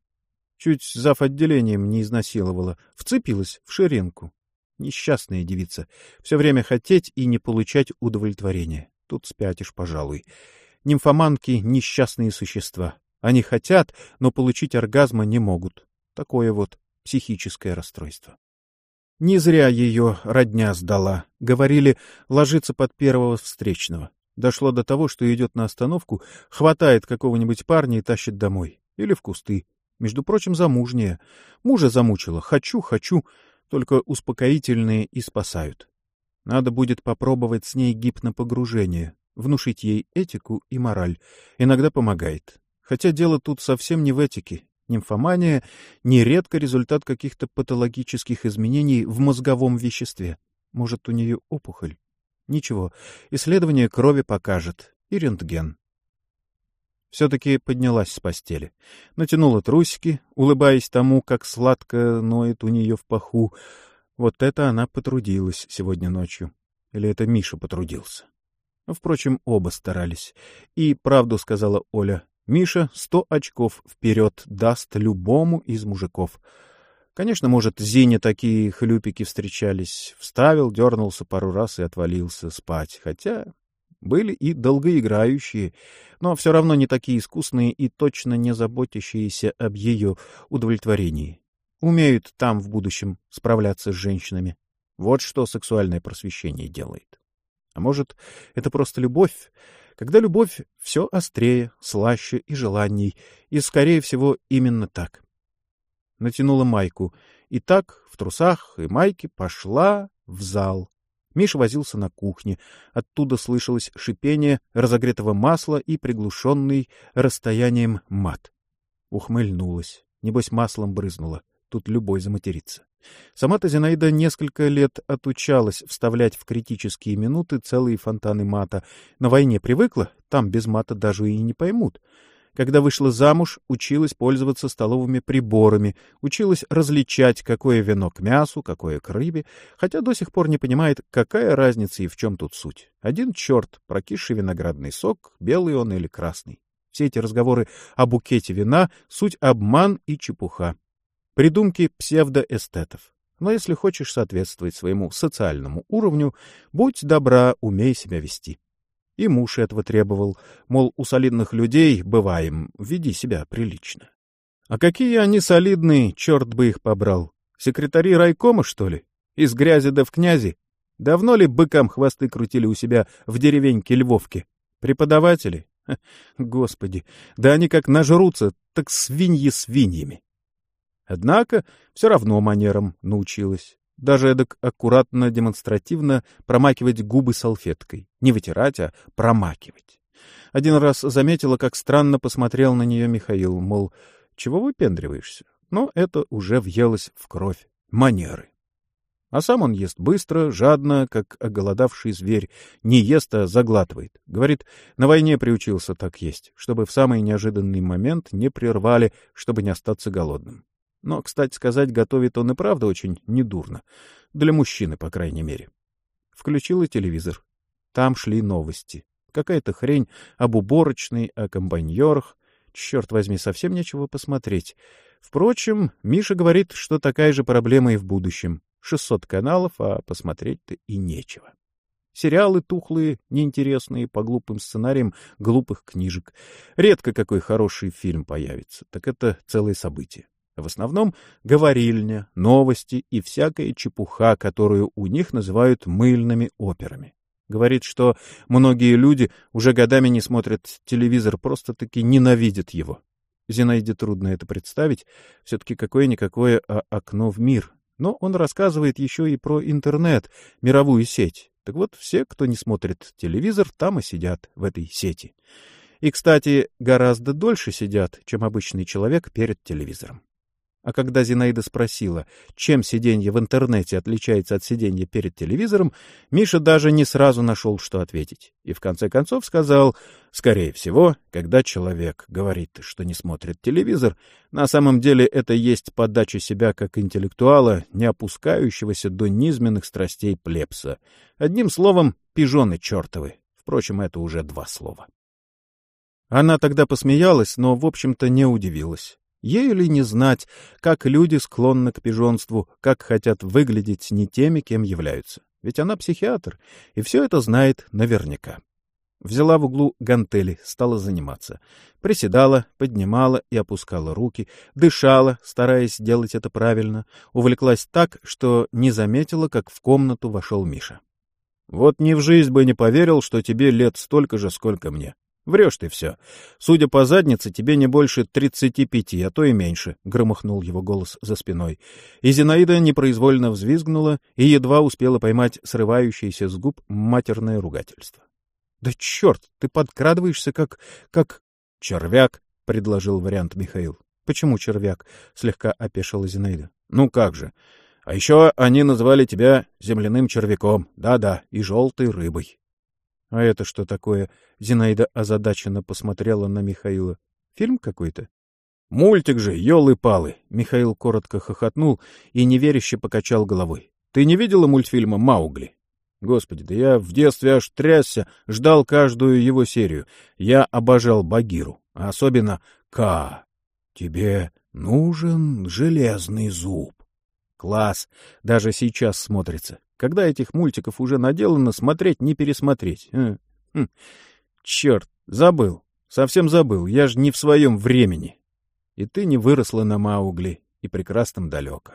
A: Чуть зав. Отделением не изнасиловала, вцепилась в ширинку. Несчастная девица. Все время хотеть и не получать удовлетворения. Тут спятишь, пожалуй. Нимфоманки — несчастные существа. Они хотят, но получить оргазма не могут. Такое вот психическое расстройство. Не зря ее родня сдала. Говорили, ложиться под первого встречного. Дошло до того, что идет на остановку, хватает какого-нибудь парня и тащит домой. Или в кусты. Между прочим, замужняя. Мужа замучила. Хочу, только успокоительные и спасают. Надо будет попробовать с ней гипнопогружение. Внушить ей этику и мораль. Иногда помогает. Хотя дело тут совсем не в этике. Нимфомания — нередко результат каких-то патологических изменений в мозговом веществе. Может, у нее опухоль? Ничего, исследование крови покажет. И рентген. Все-таки поднялась с постели. Натянула трусики, улыбаясь тому, как сладко ноет у нее в паху. Вот это она потрудилась сегодня ночью. Или это Миша потрудился? Впрочем, оба старались. И правду сказала Оля. Миша 100 очков вперед даст любому из мужиков. Конечно, может, Зине такие хлюпики встречались. Вставил, дернулся пару раз и отвалился спать. Хотя были и долгоиграющие, но все равно не такие искусные и точно не заботящиеся об ее удовлетворении. Умеют там в будущем справляться с женщинами. Вот что сексуальное просвещение делает. А может, это просто любовь? Когда любовь все острее, слаще и желанней, и, скорее всего, именно так. Натянула майку, и так, в трусах и майке, пошла в зал. Миша возился на кухне, оттуда слышалось шипение разогретого масла и приглушенный расстоянием мат. Ухмыльнулась, небось маслом брызнула, тут любой заматерится. Сама-то Зинаида несколько лет отучалась вставлять в критические минуты целые фонтаны мата. На войне привыкла, там без мата даже и не поймут. Когда вышла замуж, училась пользоваться столовыми приборами, училась различать, какое вино к мясу, какое к рыбе, хотя до сих пор не понимает, какая разница и в чем тут суть. Один черт, прокисший виноградный сок, белый он или красный. Все эти разговоры о букете вина — суть обман и чепуха. Придумки псевдоэстетов. Но если хочешь соответствовать своему социальному уровню, будь добра, умей себя вести. И муж этого требовал, мол, у солидных людей, бываем, веди себя прилично. А какие они солидные, черт бы их побрал. Секретари райкома, что ли? Из грязи да в князи? Давно ли быкам хвосты крутили у себя в деревеньке Львовке? Преподаватели? Господи, да они как нажрутся, так свиньи свиньями. Однако все равно манерам научилась. Даже эдак аккуратно, демонстративно промакивать губы салфеткой. Не вытирать, а промакивать. Один раз заметила, как странно посмотрел на нее Михаил, мол, чего выпендриваешься? Но это уже въелось в кровь. Манеры. А сам он ест быстро, жадно, как оголодавший зверь. Не ест, а заглатывает. Говорит, на войне приучился так есть, чтобы в самый неожиданный момент не прервали, чтобы не остаться голодным. Но, кстати сказать, готовит он и правда очень недурно. Для мужчины, по крайней мере. Включила телевизор. Там шли новости. Какая-то хрень об уборочной, о комбайнерах. Черт возьми, совсем нечего посмотреть. Впрочем, Миша говорит, что такая же проблема и в будущем. 600 каналов, а посмотреть-то и нечего. Сериалы тухлые, неинтересные, по глупым сценариям глупых книжек. Редко какой хороший фильм появится, так это целое событие. В основном говорильня, новости и всякая чепуха, которую у них называют мыльными операми. Говорит, что многие люди уже годами не смотрят телевизор, просто-таки ненавидят его. Зинаиде трудно это представить, все-таки какое-никакое окно в мир. Но он рассказывает еще и про интернет, мировую сеть. Так вот, все, кто не смотрит телевизор, там и сидят, в этой сети. И, кстати, гораздо дольше сидят, чем обычный человек перед телевизором. А когда Зинаида спросила, чем сиденье в интернете отличается от сиденья перед телевизором, Миша даже не сразу нашел, что ответить. И в конце концов сказал, скорее всего, когда человек говорит, что не смотрит телевизор, на самом деле это есть подача себя как интеллектуала, не опускающегося до низменных страстей плебса. Одним словом, пижоны чертовы. Впрочем, это уже 2 слова. Она тогда посмеялась, но, в общем-то, не удивилась. Ей ли не знать, как люди склонны к пижонству, как хотят выглядеть не теми, кем являются. Ведь она психиатр, и все это знает наверняка. Взяла в углу гантели, стала заниматься. Приседала, поднимала и опускала руки, дышала, стараясь делать это правильно, увлеклась так, что не заметила, как в комнату вошел Миша. — Вот ни в жизнь бы не поверил, что тебе лет столько же, сколько мне. Врешь ты все. Судя по заднице, тебе не больше 35, а то и меньше, — громыхнул его голос за спиной. И Зинаида непроизвольно взвизгнула и едва успела поймать срывающееся с губ матерное ругательство. — Да черт, ты подкрадываешься как... — Червяк, — предложил вариант Михаил. — Почему червяк? — слегка опешила Зинаида. — Ну как же. А еще они называли тебя земляным червяком. Да-да, и желтой рыбой. — А это что такое? — Зинаида озадаченно посмотрела на Михаила. — Фильм какой-то? — Мультик же, елы-палы! — Михаил коротко хохотнул и неверяще покачал головой. — Ты не видела мультфильма «Маугли»? Господи, да я в детстве аж трясся, ждал каждую его серию. Я обожал Багиру, а особенно Ка. Тебе нужен железный зуб. Класс! Даже сейчас смотрится. Когда этих мультиков уже наделано, смотреть не пересмотреть. Черт, забыл. Совсем забыл. Я же не в своем времени. И ты не выросла на Маугли, и прекрасном далеко.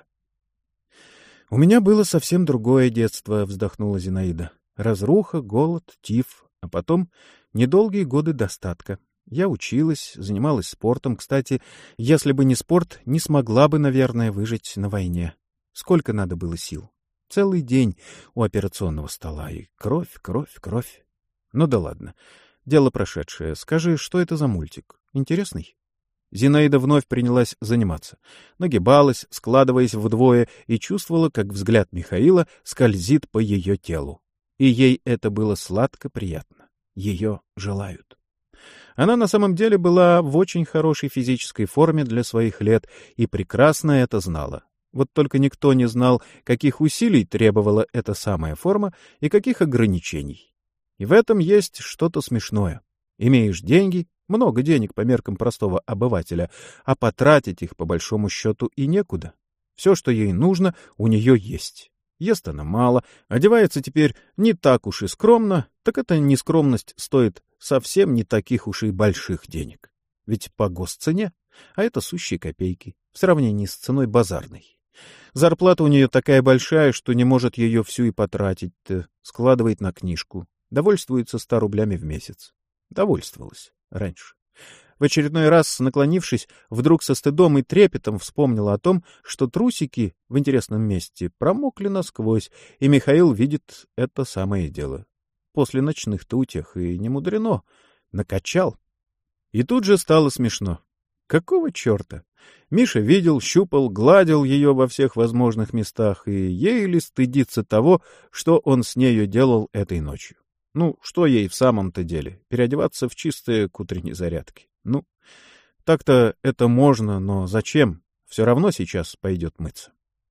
A: — У меня было совсем другое детство, — вздохнула Зинаида. Разруха, голод, тиф, а потом недолгие годы достатка. Я училась, занималась спортом. Кстати, если бы не спорт, не смогла бы, наверное, выжить на войне. Сколько надо было сил? Целый день у операционного стола, и кровь, кровь, кровь. Ну да ладно. Дело прошедшее. Скажи, что это за мультик? Интересный? Зинаида вновь принялась заниматься. Нагибалась, складываясь вдвое, и чувствовала, как взгляд Михаила скользит по ее телу. И ей это было сладко приятно. Ее желают. Она на самом деле была в очень хорошей физической форме для своих лет и прекрасно это знала. Вот только никто не знал, каких усилий требовала эта самая форма и каких ограничений. И в этом есть что-то смешное. Имеешь деньги, много денег по меркам простого обывателя, а потратить их по большому счету и некуда. Все, что ей нужно, у нее есть. Ест она мало, одевается теперь не так уж и скромно, так эта нескромность стоит совсем не таких уж и больших денег. Ведь по госцене, а это сущие копейки в сравнении с ценой базарной. Зарплата у нее такая большая, что не может ее всю и потратить, складывает на книжку, довольствуется 100 рублями в месяц. Довольствовалась раньше. В очередной раз, наклонившись, вдруг со стыдом и трепетом вспомнила о том, что трусики в интересном месте промокли насквозь, и Михаил видит это самое дело. После ночных-то утех и не мудрено. Накачал. И тут же стало смешно. Какого черта? Миша видел, щупал, гладил ее во всех возможных местах, и ей ли стыдиться того, что он с нею делал этой ночью? Ну, что ей в самом-то деле? Переодеваться в чистое к утренней зарядке? Ну, так-то это можно, но зачем? Все равно сейчас пойдет мыться.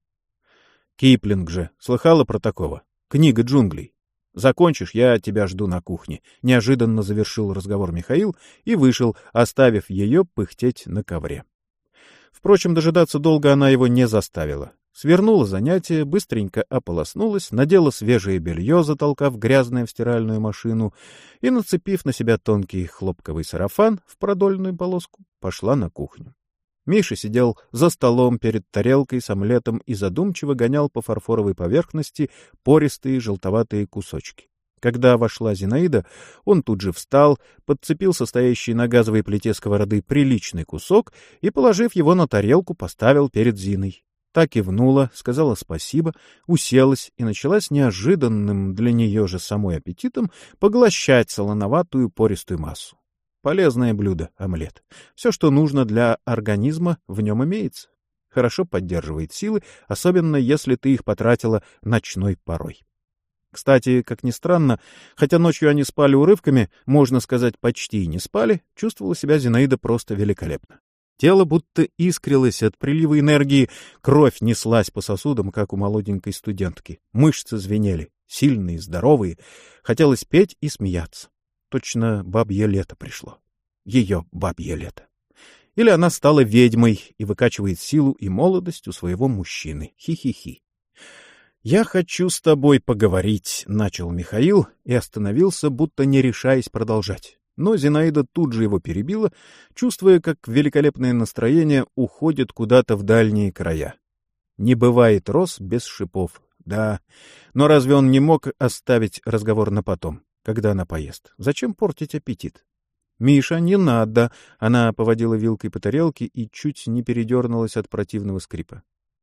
A: Киплинг же. Слыхала про такого? Книга джунглей. Закончишь, я тебя жду на кухне. Неожиданно завершил разговор Михаил и вышел, оставив ее пыхтеть на ковре. Впрочем, дожидаться долго она его не заставила. Свернула занятие, быстренько ополоснулась, надела свежее белье, затолкав грязное в стиральную машину, и, нацепив на себя тонкий хлопковый сарафан в продольную полоску, пошла на кухню. Миша сидел за столом перед тарелкой с омлетом и задумчиво гонял по фарфоровой поверхности пористые желтоватые кусочки. Когда вошла Зинаида, он тут же встал, подцепил состоящий на газовой плите сковороды приличный кусок и, положив его на тарелку, поставил перед Зиной. Та кивнула, сказала спасибо, уселась и начала с неожиданным для нее же самой аппетитом поглощать солоноватую пористую массу. Полезное блюдо — омлет. Все, что нужно для организма, в нем имеется. Хорошо поддерживает силы, особенно если ты их потратила ночной порой. Кстати, как ни странно, хотя ночью они спали урывками, можно сказать, почти и не спали, чувствовала себя Зинаида просто великолепно. Тело будто искрилось от прилива энергии, кровь неслась по сосудам, как у молоденькой студентки. Мышцы звенели, сильные, здоровые. Хотелось петь и смеяться. Точно бабье лето пришло. Ее бабье лето. Или она стала ведьмой и выкачивает силу и молодость у своего мужчины. Хи-хи-хи. «Я хочу с тобой поговорить», — начал Михаил и остановился, будто не решаясь продолжать. Но Зинаида тут же его перебила, чувствуя, как великолепное настроение уходит куда-то в дальние края. Не бывает роз без шипов, да. Но разве он не мог оставить разговор на потом, когда она поест? Зачем портить аппетит? «Миша, не надо!» — она поводила вилкой по тарелке и чуть не передернулась от противного скрипа.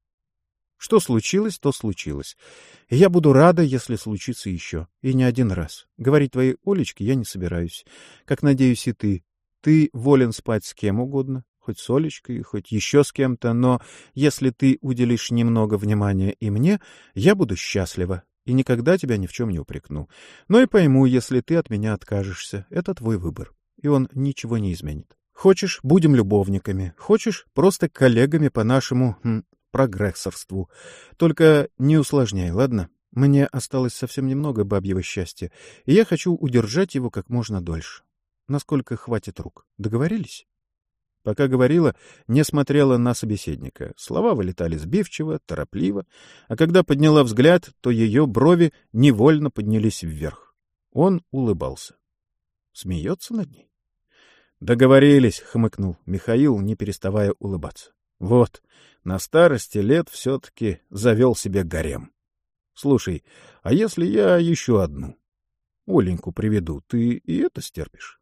A: Что случилось, то случилось. И я буду рада, если случится еще. И не один раз. Говорить твоей Олечке я не собираюсь. Как, надеюсь, и ты. Ты волен спать с кем угодно. Хоть с Олечкой, хоть еще с кем-то. Но если ты уделишь немного внимания и мне, я буду счастлива. И никогда тебя ни в чем не упрекну. Но и пойму, если ты от меня откажешься. Это твой выбор. И он ничего не изменит. Хочешь, будем любовниками. Хочешь, просто коллегами по нашему... прогрессорству. Только не усложняй, ладно? Мне осталось совсем немного бабьего счастья, и я хочу удержать его как можно дольше. Насколько хватит рук. Договорились? Пока говорила, не смотрела на собеседника. Слова вылетали сбивчиво, торопливо, а когда подняла взгляд, то ее брови невольно поднялись вверх. Он улыбался. Смеется над ней? «Договорились», — хмыкнул Михаил, не переставая улыбаться. «Вот, на старости лет все-таки завел себе гарем. Слушай, а если я еще одну? Оленьку приведу, ты и это стерпишь?»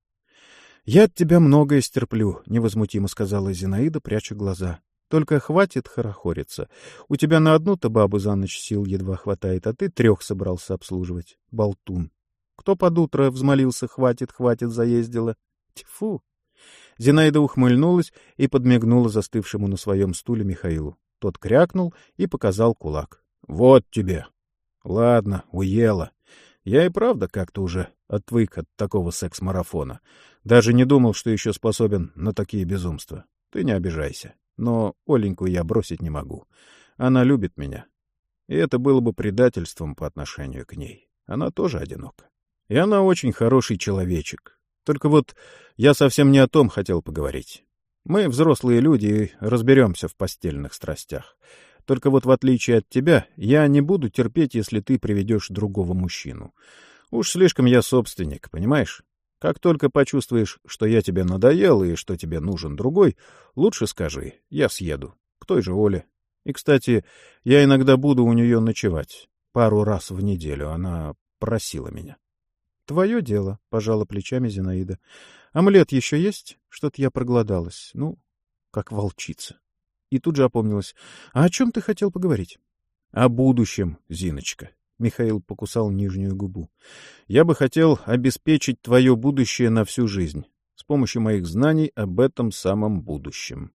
A: «Я от тебя многое стерплю», — невозмутимо сказала Зинаида, пряча глаза. «Только хватит хорохориться. У тебя на одну-то бабу за ночь сил едва хватает, а ты 3 собрался обслуживать. Болтун. Кто под утро взмолился «хватит, хватит», заездила? Тьфу!» Зинаида ухмыльнулась и подмигнула застывшему на своем стуле Михаилу. Тот крякнул и показал кулак. «Вот тебе!» «Ладно, уела. Я и правда как-то уже отвык от такого секс-марафона. Даже не думал, что еще способен на такие безумства. Ты не обижайся. Но Оленьку я бросить не могу. Она любит меня. И это было бы предательством по отношению к ней. Она тоже одинока. И она очень хороший человечек. Только вот я совсем не о том хотел поговорить. Мы взрослые люди и разберемся в постельных страстях. Только вот в отличие от тебя, я не буду терпеть, если ты приведешь другого мужчину. Уж слишком я собственник, понимаешь? Как только почувствуешь, что я тебе надоел и что тебе нужен другой, лучше скажи, я съеду. К той же Оле. И, кстати, я иногда буду у нее ночевать. Пару раз в неделю она просила меня. «Твое дело», — пожала плечами Зинаида. «Омлет еще есть? Что-то я проголодалась. Ну, как волчица». И тут же опомнилась. «А о чем ты хотел поговорить?» «О будущем, Зиночка». Михаил покусал нижнюю губу. «Я бы хотел обеспечить твое будущее на всю жизнь с помощью моих знаний об этом самом будущем».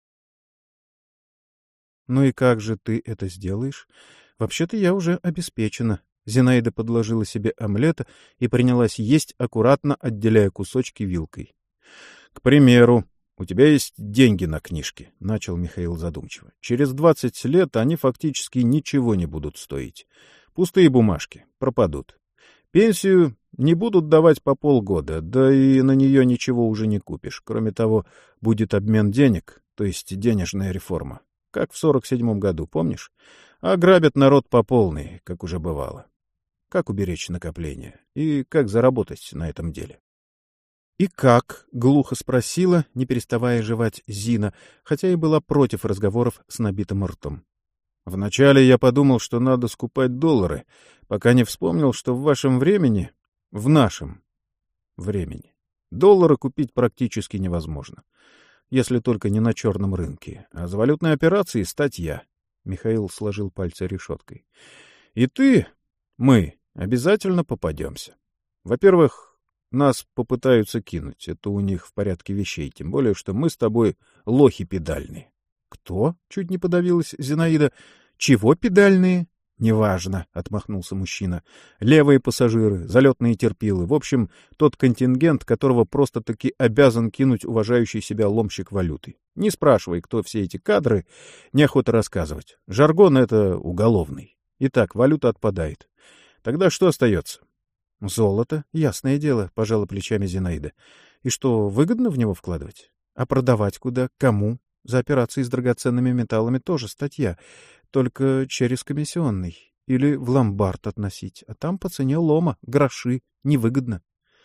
A: «Ну и как же ты это сделаешь? Вообще-то я уже обеспечена». Зинаида подложила себе омлета и принялась есть, аккуратно отделяя кусочки вилкой. — К примеру, «У тебя есть деньги на книжки», — начал Михаил задумчиво. «Через 20 лет они фактически ничего не будут стоить. Пустые бумажки, пропадут. Пенсию не будут давать по полгода, да и на нее ничего уже не купишь. Кроме того, будет обмен денег, то есть денежная реформа. Как в 47-м году, помнишь? Ограбят народ по полной, как уже бывало. Как уберечь накопления? И как заработать на этом деле?» «И как?» — глухо спросила, не переставая жевать Зина, хотя и была против разговоров с набитым ртом. «Вначале я подумал, что надо скупать доллары, пока не вспомнил, что в вашем времени, в нашем времени, доллары купить практически невозможно, если только не на черном рынке, а за валютные операции статья». Михаил сложил пальцы решеткой. «И ты, мы, обязательно попадемся. Во-первых, нас попытаются кинуть, это у них в порядке вещей, тем более, что мы с тобой лохи педальные». «Кто?» — чуть не подавилась Зинаида. «Чего педальные?» «Неважно», — отмахнулся мужчина. «Левые пассажиры, залетные терпилы, в общем, тот контингент, которого просто-таки обязан кинуть уважающий себя ломщик валюты. Не спрашивай, кто все эти кадры, неохота рассказывать. Жаргон — это уголовный. Итак, валюта отпадает. Тогда что остается?» «Золото, ясное дело», — пожала плечами Зинаида. «И что, выгодно в него вкладывать? А продавать куда? Кому? За операции с драгоценными металлами тоже статья, только через комиссионный. Или в ломбард относить, а там по цене лома, гроши, невыгодно».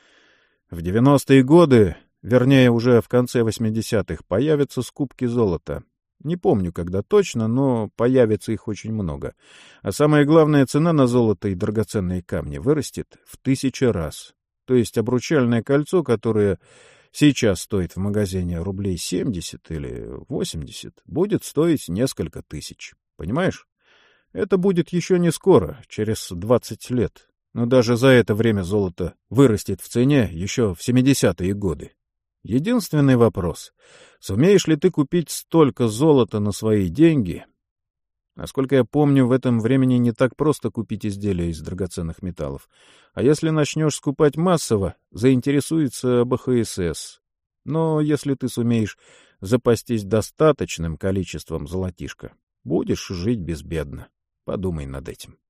A: «В 90-е годы, вернее, уже в конце 80-х, появятся скупки золота. Не помню, когда точно, но появится их очень много. А самое главное, цена на золото и драгоценные камни вырастет в 1000 раз. То есть обручальное кольцо, которое сейчас стоит в магазине рублей 70 или 80, будет стоить несколько тысяч. Понимаешь? Это будет еще не скоро, через 20 лет. Но даже за это время золото вырастет в цене еще в 70-е годы. Единственный вопрос — сумеешь ли ты купить столько золота на свои деньги? Насколько я помню, в этом времени не так просто купить изделия из драгоценных металлов. А если начнешь скупать массово, заинтересуется БХСС. Но если ты сумеешь запастись достаточным количеством золотишка, будешь жить безбедно. Подумай над этим.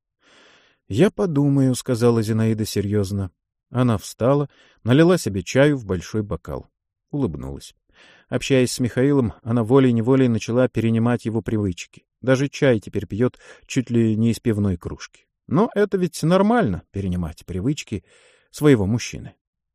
A: — Я подумаю, — сказала Зинаида серьезно. Она встала, налила себе чаю в большой бокал. Улыбнулась. Общаясь с Михаилом, она волей-неволей начала перенимать его привычки. Даже чай теперь пьет чуть ли не из пивной кружки. Но это ведь нормально — перенимать привычки своего мужчины.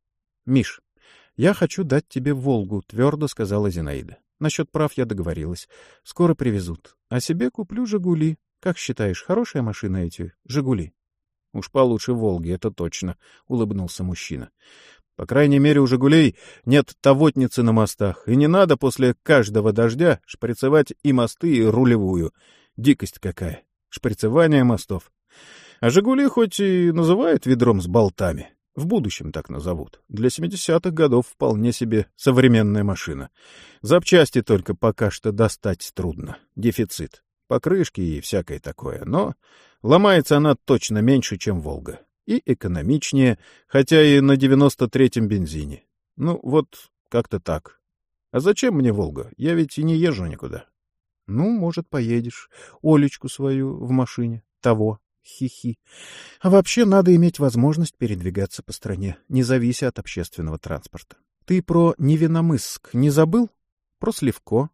A: — Миш, я хочу дать тебе «Волгу», — твердо сказала Зинаида. Насчет прав я договорилась. Скоро привезут. А себе куплю «Жигули». Как считаешь, хорошая машина эти «Жигули»? — Уж получше «Волги», это точно, — улыбнулся мужчина. По крайней мере, у «Жигулей» нет тавотницы на мостах, и не надо после каждого дождя шприцевать и мосты, и рулевую. Дикость какая! Шприцевание мостов. А «Жигули» хоть и называют ведром с болтами, в будущем так назовут. Для 70-х годов вполне себе современная машина. Запчасти только пока что достать трудно. Дефицит. Покрышки и всякое такое. Но ломается она точно меньше, чем «Волга». И экономичнее, хотя и на 93-м бензине. Ну, вот как-то так. А зачем мне «Волга»? Я ведь и не езжу никуда. Ну, может, поедешь. Олечку свою в машине. Того. Хи-хи. А вообще надо иметь возможность передвигаться по стране, не завися от общественного транспорта. Ты про Невинномысск не забыл? Про Сливко?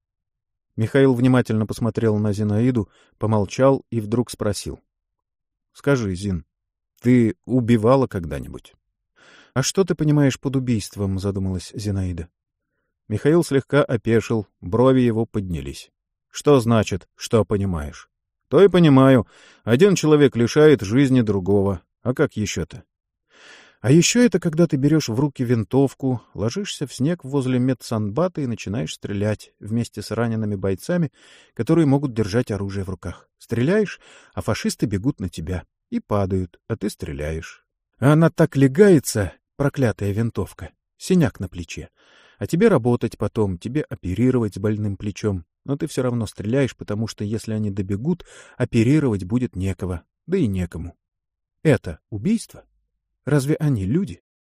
A: Михаил внимательно посмотрел на Зинаиду, помолчал и вдруг спросил. — Скажи, Зин, ты убивала когда-нибудь? — А что ты понимаешь под убийством? — задумалась Зинаида. Михаил слегка опешил, брови его поднялись. — Что значит, что понимаешь? — То и понимаю. Один человек лишает жизни другого. А как еще-то? — А еще это когда ты берешь в руки винтовку, ложишься в снег возле медсанбата и начинаешь стрелять вместе с ранеными бойцами, которые могут держать оружие в руках. Стреляешь, а фашисты бегут на тебя. И падают, а ты стреляешь. А она так легается, проклятая винтовка, синяк на плече. А тебе работать потом, тебе оперировать с больным плечом. Но ты все равно стреляешь, потому что если они добегут, оперировать будет некого, да и некому. Это убийство? Разве они люди?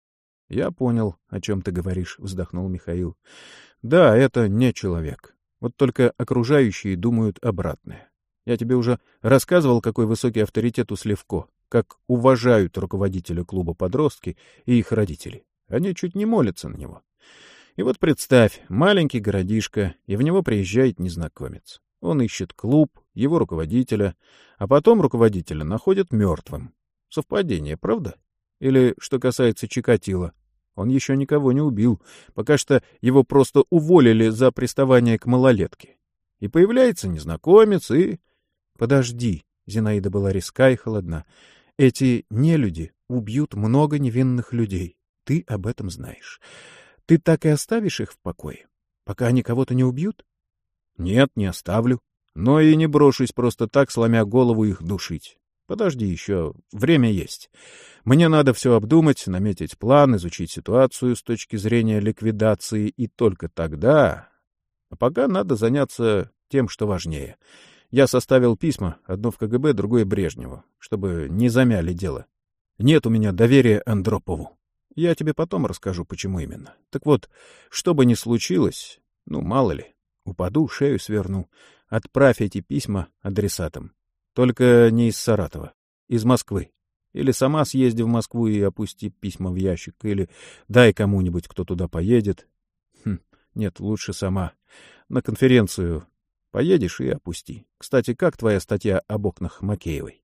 A: — Я понял, о чем ты говоришь, — вздохнул Михаил. — Да, это не человек. Вот только окружающие думают обратное. Я тебе уже рассказывал, какой высокий авторитет у Сливко, как уважают руководителя клуба подростки и их родители. Они чуть не молятся на него. И вот представь, маленький городишко, и в него приезжает незнакомец. Он ищет клуб, его руководителя, а потом руководителя находят мертвым. Совпадение, правда? Или, что касается Чикатило, он еще никого не убил, пока что его просто уволили за приставание к малолетке. И появляется незнакомец, и... Подожди, Зинаида была резка и холодна. Эти нелюди убьют много невинных людей. Ты об этом знаешь. Ты так и оставишь их в покое, пока они кого-то не убьют? Нет, не оставлю. Но и не брошусь просто так, сломя голову, их душить. Подожди еще, время есть. Мне надо все обдумать, наметить план, изучить ситуацию с точки зрения ликвидации, и только тогда... А пока надо заняться тем, что важнее. Я составил письма, одно в КГБ, другое Брежневу, чтобы не замяли дело. Нет у меня доверия Андропову. Я тебе потом расскажу, почему именно. Так вот, что бы ни случилось, ну, мало ли, упаду, шею сверну, отправь эти письма адресатам. Только не из Саратова, из Москвы. Или сама съезди в Москву и опусти письма в ящик, или дай кому-нибудь, кто туда поедет. Нет, лучше сама. На конференцию поедешь и опусти. Кстати, как твоя статья об окнах Макеевой?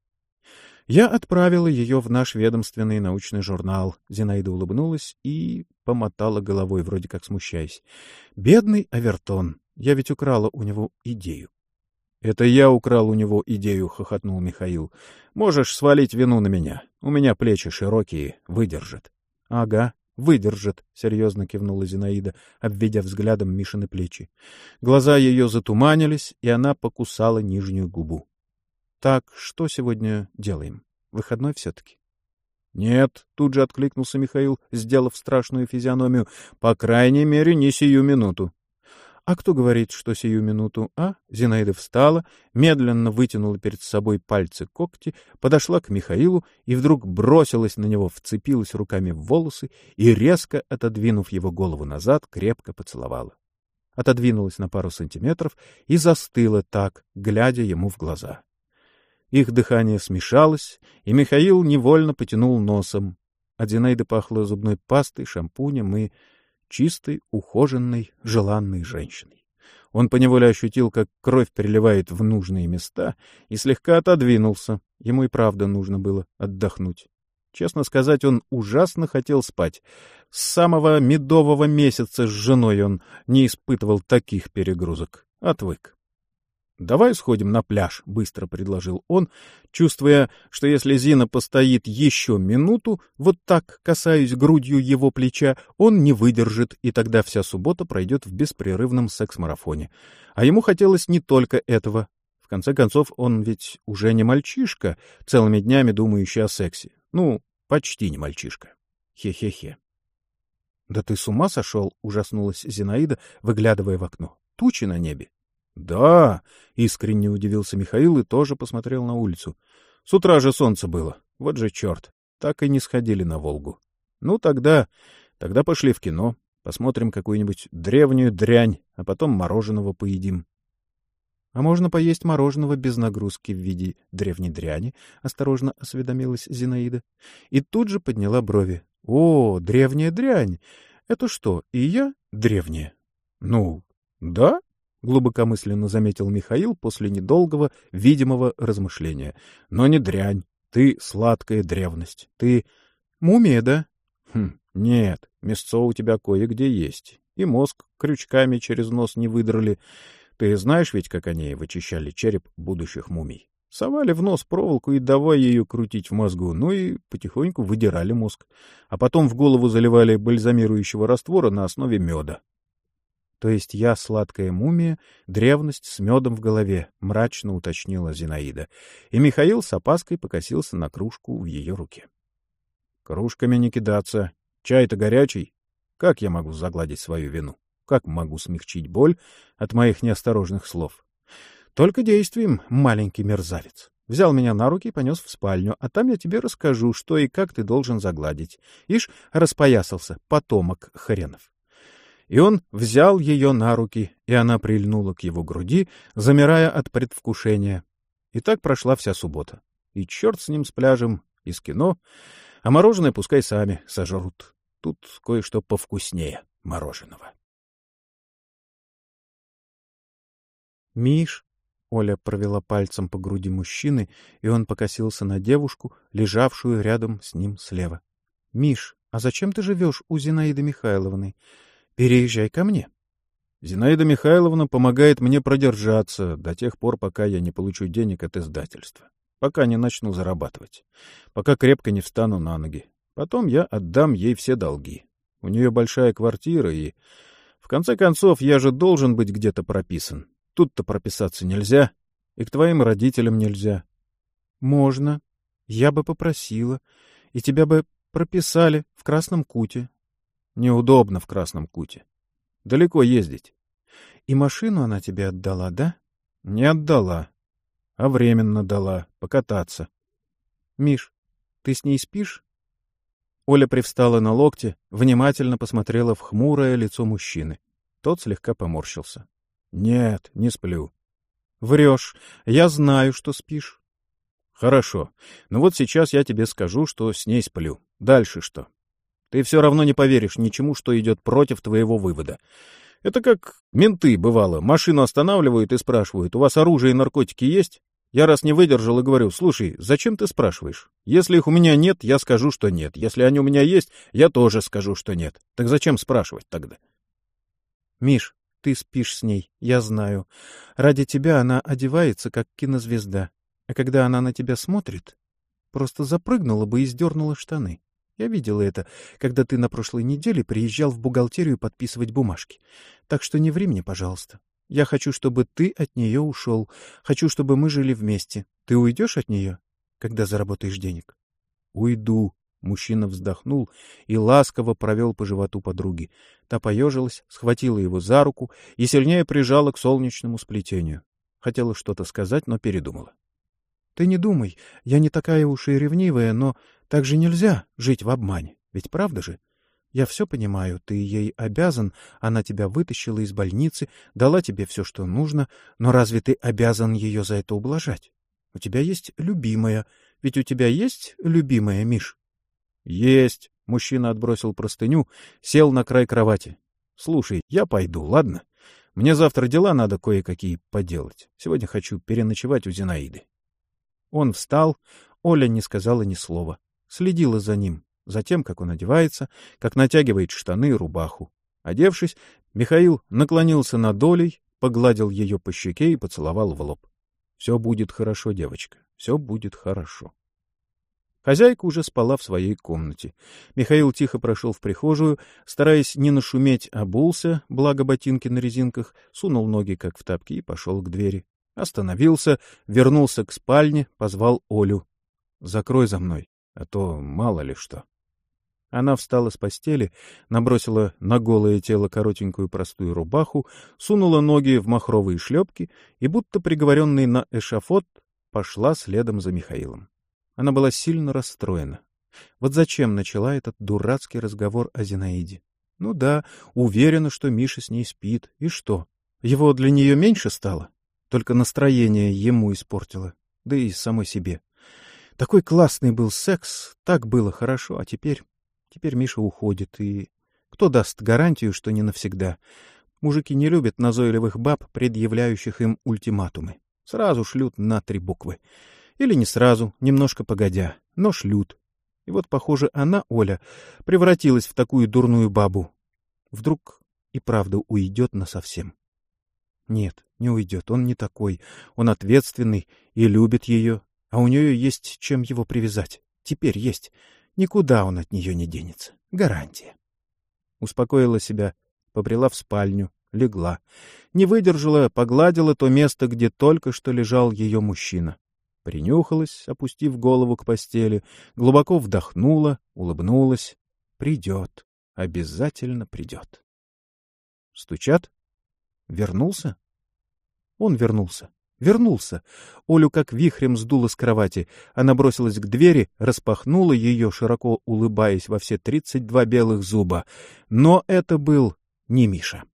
A: Я отправила ее в наш ведомственный научный журнал. Зинаида улыбнулась и помотала головой, вроде как смущаясь. Бедный Авертон. Я ведь украла у него идею. «Это я украл у него идею», — хохотнул Михаил. «Можешь свалить вину на меня. У меня плечи широкие, выдержат». «Ага, выдержат», — серьезно кивнула Зинаида, обведя взглядом Мишины плечи. Глаза ее затуманились, и она покусала нижнюю губу. «Так, что сегодня делаем? Выходной все-таки?» «Нет», — тут же откликнулся Михаил, сделав страшную физиономию, «по крайней мере, не сию минуту». «А кто говорит, что сию минуту, а?» Зинаида встала, медленно вытянула перед собой пальцы-когти, подошла к Михаилу и вдруг бросилась на него, вцепилась руками в волосы и, резко отодвинув его голову назад, крепко поцеловала. Отодвинулась на пару сантиметров и застыла так, глядя ему в глаза. Их дыхание смешалось, и Михаил невольно потянул носом. От Зинаиды пахло зубной пастой, шампунем и чистой, ухоженной, желанной женщиной. Он поневоле ощутил, как кровь переливает в нужные места, и слегка отодвинулся. Ему и правда нужно было отдохнуть. Честно сказать, он ужасно хотел спать. С самого медового месяца с женой он не испытывал таких перегрузок. Отвык. «Давай сходим на пляж», — быстро предложил он, чувствуя, что если Зина постоит еще минуту, вот так, касаясь грудью его плеча, он не выдержит, и тогда вся суббота пройдет в беспрерывном секс-марафоне. А ему хотелось не только этого. В конце концов, он ведь уже не мальчишка, целыми днями думающий о сексе. Ну, почти не мальчишка. Хе-хе-хе. «Да ты с ума сошел?» — ужаснулась Зинаида, выглядывая в окно. «Тучи на небе». «Да!» — искренне удивился Михаил и тоже посмотрел на улицу. «С утра же солнце было. Вот же черт! Так и не сходили на Волгу. Ну, тогда пошли в кино, посмотрим какую-нибудь древнюю дрянь, а потом мороженого поедим». «А можно поесть мороженого без нагрузки в виде древней дряни?» — осторожно осведомилась Зинаида. И тут же подняла брови. «О, древняя дрянь! Это что, и я древняя?» «Ну, да?» — глубокомысленно заметил Михаил после недолгого, видимого размышления. — Но не дрянь. Ты сладкая древность. Ты мумия, да? — Нет, мясцо у тебя кое-где есть. И мозг крючками через нос не выдрали. Ты знаешь ведь, как они вычищали череп будущих мумий? Совали в нос проволоку и давай ее крутить в мозгу, ну и потихоньку выдирали мозг. А потом в голову заливали бальзамирующего раствора на основе меда. То есть я сладкая мумия, древность с медом в голове, — мрачно уточнила Зинаида. И Михаил с опаской покосился на кружку в ее руке. — Кружками не кидаться. Чай-то горячий. Как я могу загладить свою вину? Как могу смягчить боль от моих неосторожных слов? — Только действием, маленький мерзавец. Взял меня на руки и понес в спальню, а там я тебе расскажу, что и как ты должен загладить. Ишь, распоясался, потомок хренов. И он взял ее на руки, и она прильнула к его груди, замирая от предвкушения. И так прошла вся суббота. И черт с ним, с пляжем, и с кино, а мороженое пускай сами сожрут. Тут кое-что повкуснее мороженого. «Миш!» — Оля провела пальцем по груди мужчины, и он покосился на девушку, лежавшую рядом с ним слева. «Миш, а зачем ты живешь у Зинаиды Михайловны? Переезжай ко мне».
B: Зинаида Михайловна помогает мне продержаться до тех пор, пока я не получу денег от издательства, пока не начну зарабатывать, пока крепко не встану на ноги. Потом я отдам ей все долги. У нее большая квартира, и, в конце концов, я же должен быть где-то прописан. Тут-то прописаться нельзя, и к твоим родителям нельзя.
A: — Можно. Я бы попросила, и тебя бы прописали в Красном Куте.
B: — Неудобно в Красном Куте. Далеко ездить.
A: — И машину она тебе отдала, да?
B: — Не отдала, а временно дала, покататься.
A: — Миш, ты с ней спишь? Оля привстала на локте, внимательно посмотрела в хмурое лицо мужчины. Тот слегка поморщился.
B: — Нет, не сплю.
A: — Врешь. Я знаю, что спишь.
B: — Хорошо. Но вот сейчас я тебе скажу, что с ней сплю. Дальше что? Ты все равно не поверишь ничему, что идет против твоего вывода. Это как менты, бывало, машину останавливают и спрашивают: у вас оружие и наркотики есть? Я раз не выдержал и говорю: слушай, зачем ты спрашиваешь? Если их у меня нет, я скажу, что нет. Если они у меня есть, я тоже скажу, что нет. Так зачем спрашивать тогда?
A: Миш, ты спишь с ней, я знаю. Ради тебя она одевается, как кинозвезда. А когда она на тебя смотрит, просто запрыгнула бы и сдернула штаны. Я видела это, когда ты на прошлой неделе приезжал в бухгалтерию подписывать бумажки. Так что не ври мне, пожалуйста. Я хочу, чтобы ты от нее ушел. Хочу, чтобы мы жили вместе. Ты уйдешь от нее, когда заработаешь денег?
B: — Уйду. Мужчина вздохнул и ласково провел по животу подруги. Та поежилась, схватила его за руку и сильнее прижала к солнечному сплетению. Хотела что-то сказать, но передумала.
A: — Ты не думай, я не такая уж и ревнивая, но так же нельзя жить в обмане. Ведь правда же? Я все понимаю, ты ей обязан, она тебя вытащила из больницы, дала тебе все, что нужно, но разве ты обязан ее за это ублажать? У тебя есть любимая, ведь у тебя есть любимая, Миш?
B: — Есть. Мужчина отбросил простыню, сел на край кровати. — Слушай, я пойду, ладно? Мне завтра дела надо кое-какие поделать. Сегодня хочу переночевать у Зинаиды.
A: Он встал, Оля не сказала ни слова. Следила за ним, за тем, как он одевается, как натягивает штаны и рубаху. Одевшись, Михаил наклонился над Олей, погладил ее по щеке и поцеловал в лоб. — Все будет хорошо, девочка, все будет хорошо. Хозяйка уже спала в своей комнате. Михаил тихо прошел в прихожую, стараясь не нашуметь, обулся, благо ботинки на резинках, сунул ноги, как в тапки, и пошел к двери. Остановился, вернулся к спальне, позвал Олю. — Закрой за мной, а то мало ли что. Она встала с постели, набросила на голое тело коротенькую простую рубаху, сунула ноги в махровые шлепки и, будто приговоренный на эшафот, пошла следом за Михаилом. Она была сильно расстроена. Вот зачем начала этот дурацкий разговор о Зинаиде? Ну да, уверена, что Миша с ней спит. И что? Его для нее меньше стало? Только настроение ему испортило. Да и самой себе. Такой классный был секс, так было хорошо, а теперь... Теперь Миша уходит, и... Кто даст гарантию, что не навсегда? Мужики не любят назойливых баб, предъявляющих им ультиматумы. Сразу шлют на 3 буквы. Или не сразу, немножко погодя, но шлют. И вот, похоже, она, Оля, превратилась в такую дурную бабу. Вдруг и правда уйдет насовсем. Нет, не уйдет, он не такой. Он ответственный и любит ее, а у нее есть чем его привязать. Теперь есть. Никуда он от нее не денется. Гарантия. Успокоила себя, побрела в спальню, легла. Не выдержала, погладила то место, где только что лежал ее мужчина. Принюхалась, опустив голову к постели, глубоко вдохнула, улыбнулась. Придет, обязательно придет. Стучат? Вернулся? Он вернулся. Вернулся. Олю как вихрем сдуло с кровати. Она бросилась к двери, распахнула ее, широко улыбаясь во все 32 белых зуба. Но это был не Миша.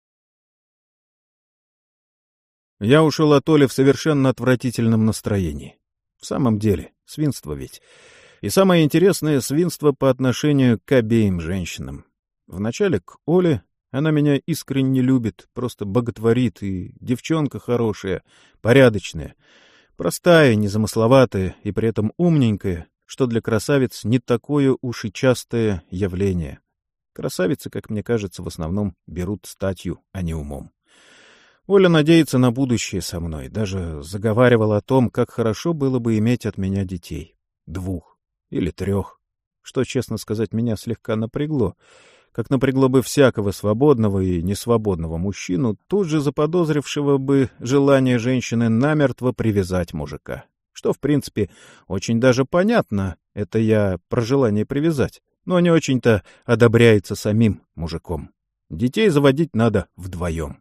A: Я ушел от Оли в совершенно отвратительном настроении. В самом деле, свинство ведь. И самое интересное — свинство по отношению к обеим женщинам. Вначале к Оле. Она меня искренне любит, просто боготворит, и девчонка хорошая, порядочная, простая, незамысловатая и при этом умненькая, что для красавиц не такое уж и частое явление. Красавицы, как мне кажется, в основном берут статью, а не умом. Оля надеется на будущее со мной, даже заговаривала о том, как хорошо было бы иметь от меня детей. 2 или 3, что, честно сказать, меня слегка напрягло. Как напрягло бы всякого свободного и несвободного мужчину, тут же заподозрившего бы желание женщины намертво привязать мужика. Что, в принципе, очень даже понятно, это я про желание привязать, но не очень-то одобряется самим мужиком. Детей заводить надо вдвоем.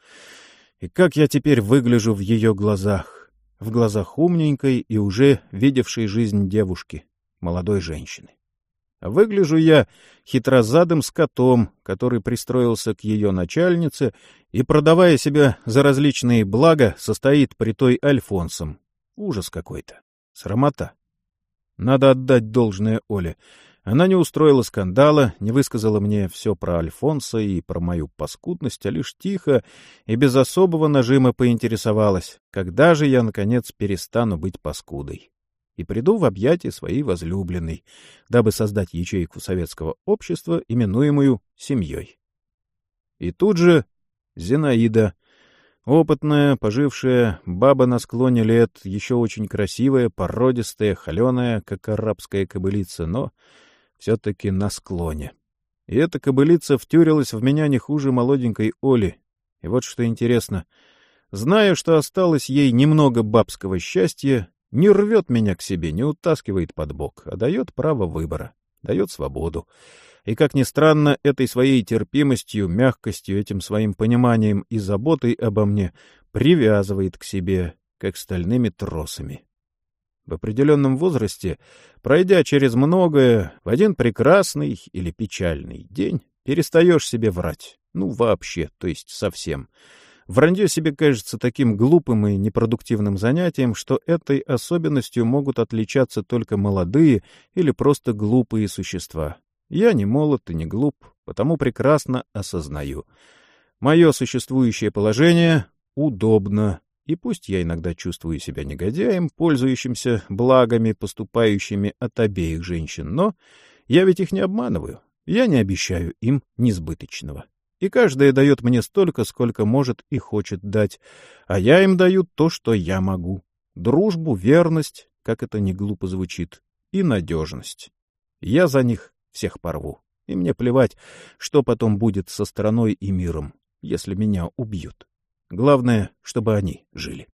A: И как я теперь выгляжу в ее глазах, в глазах умненькой и уже видевшей жизнь девушки, молодой женщины. А выгляжу я хитрозадым скотом, который пристроился к ее начальнице и, продавая себя за различные блага, состоит при той Альфонсом. Ужас какой-то. Срамота. Надо отдать должное Оле. Она не устроила скандала, не высказала мне все про Альфонса и про мою паскудность, а лишь тихо и без особого нажима поинтересовалась, когда же я, наконец, перестану быть паскудой и приду в объятия своей возлюбленной, дабы создать ячейку советского общества, именуемую семьей. И тут же Зинаида, опытная, пожившая, баба на склоне лет, еще очень красивая, породистая, холеная, как арабская кобылица, но все-таки на склоне. И эта кобылица втюрилась в меня не хуже молоденькой Оли. И вот что интересно, зная, что осталось ей немного бабского счастья, не рвет меня к себе, не утаскивает под бок, а дает право выбора, дает свободу. И, как ни странно, этой своей терпимостью, мягкостью, этим своим пониманием и заботой обо мне привязывает к себе, как стальными тросами. В определенном возрасте, пройдя через многое, в один прекрасный или печальный день перестаешь себе врать. Ну, вообще, то есть совсем. Вранье себе кажется таким глупым и непродуктивным занятием, что этой особенностью могут отличаться только молодые или просто глупые существа. Я не молод и не глуп, потому прекрасно осознаю. Мое существующее положение удобно, и пусть я иногда чувствую себя негодяем, пользующимся благами, поступающими от обеих женщин, но я ведь их не обманываю, я не обещаю им несбыточного. И каждая дает мне столько, сколько может и хочет дать, а я им даю то, что я могу. Дружбу, верность, как это ни глупо звучит, и надежность. Я за них всех порву, и мне плевать, что потом будет со страной и миром, если меня убьют. Главное, чтобы они жили.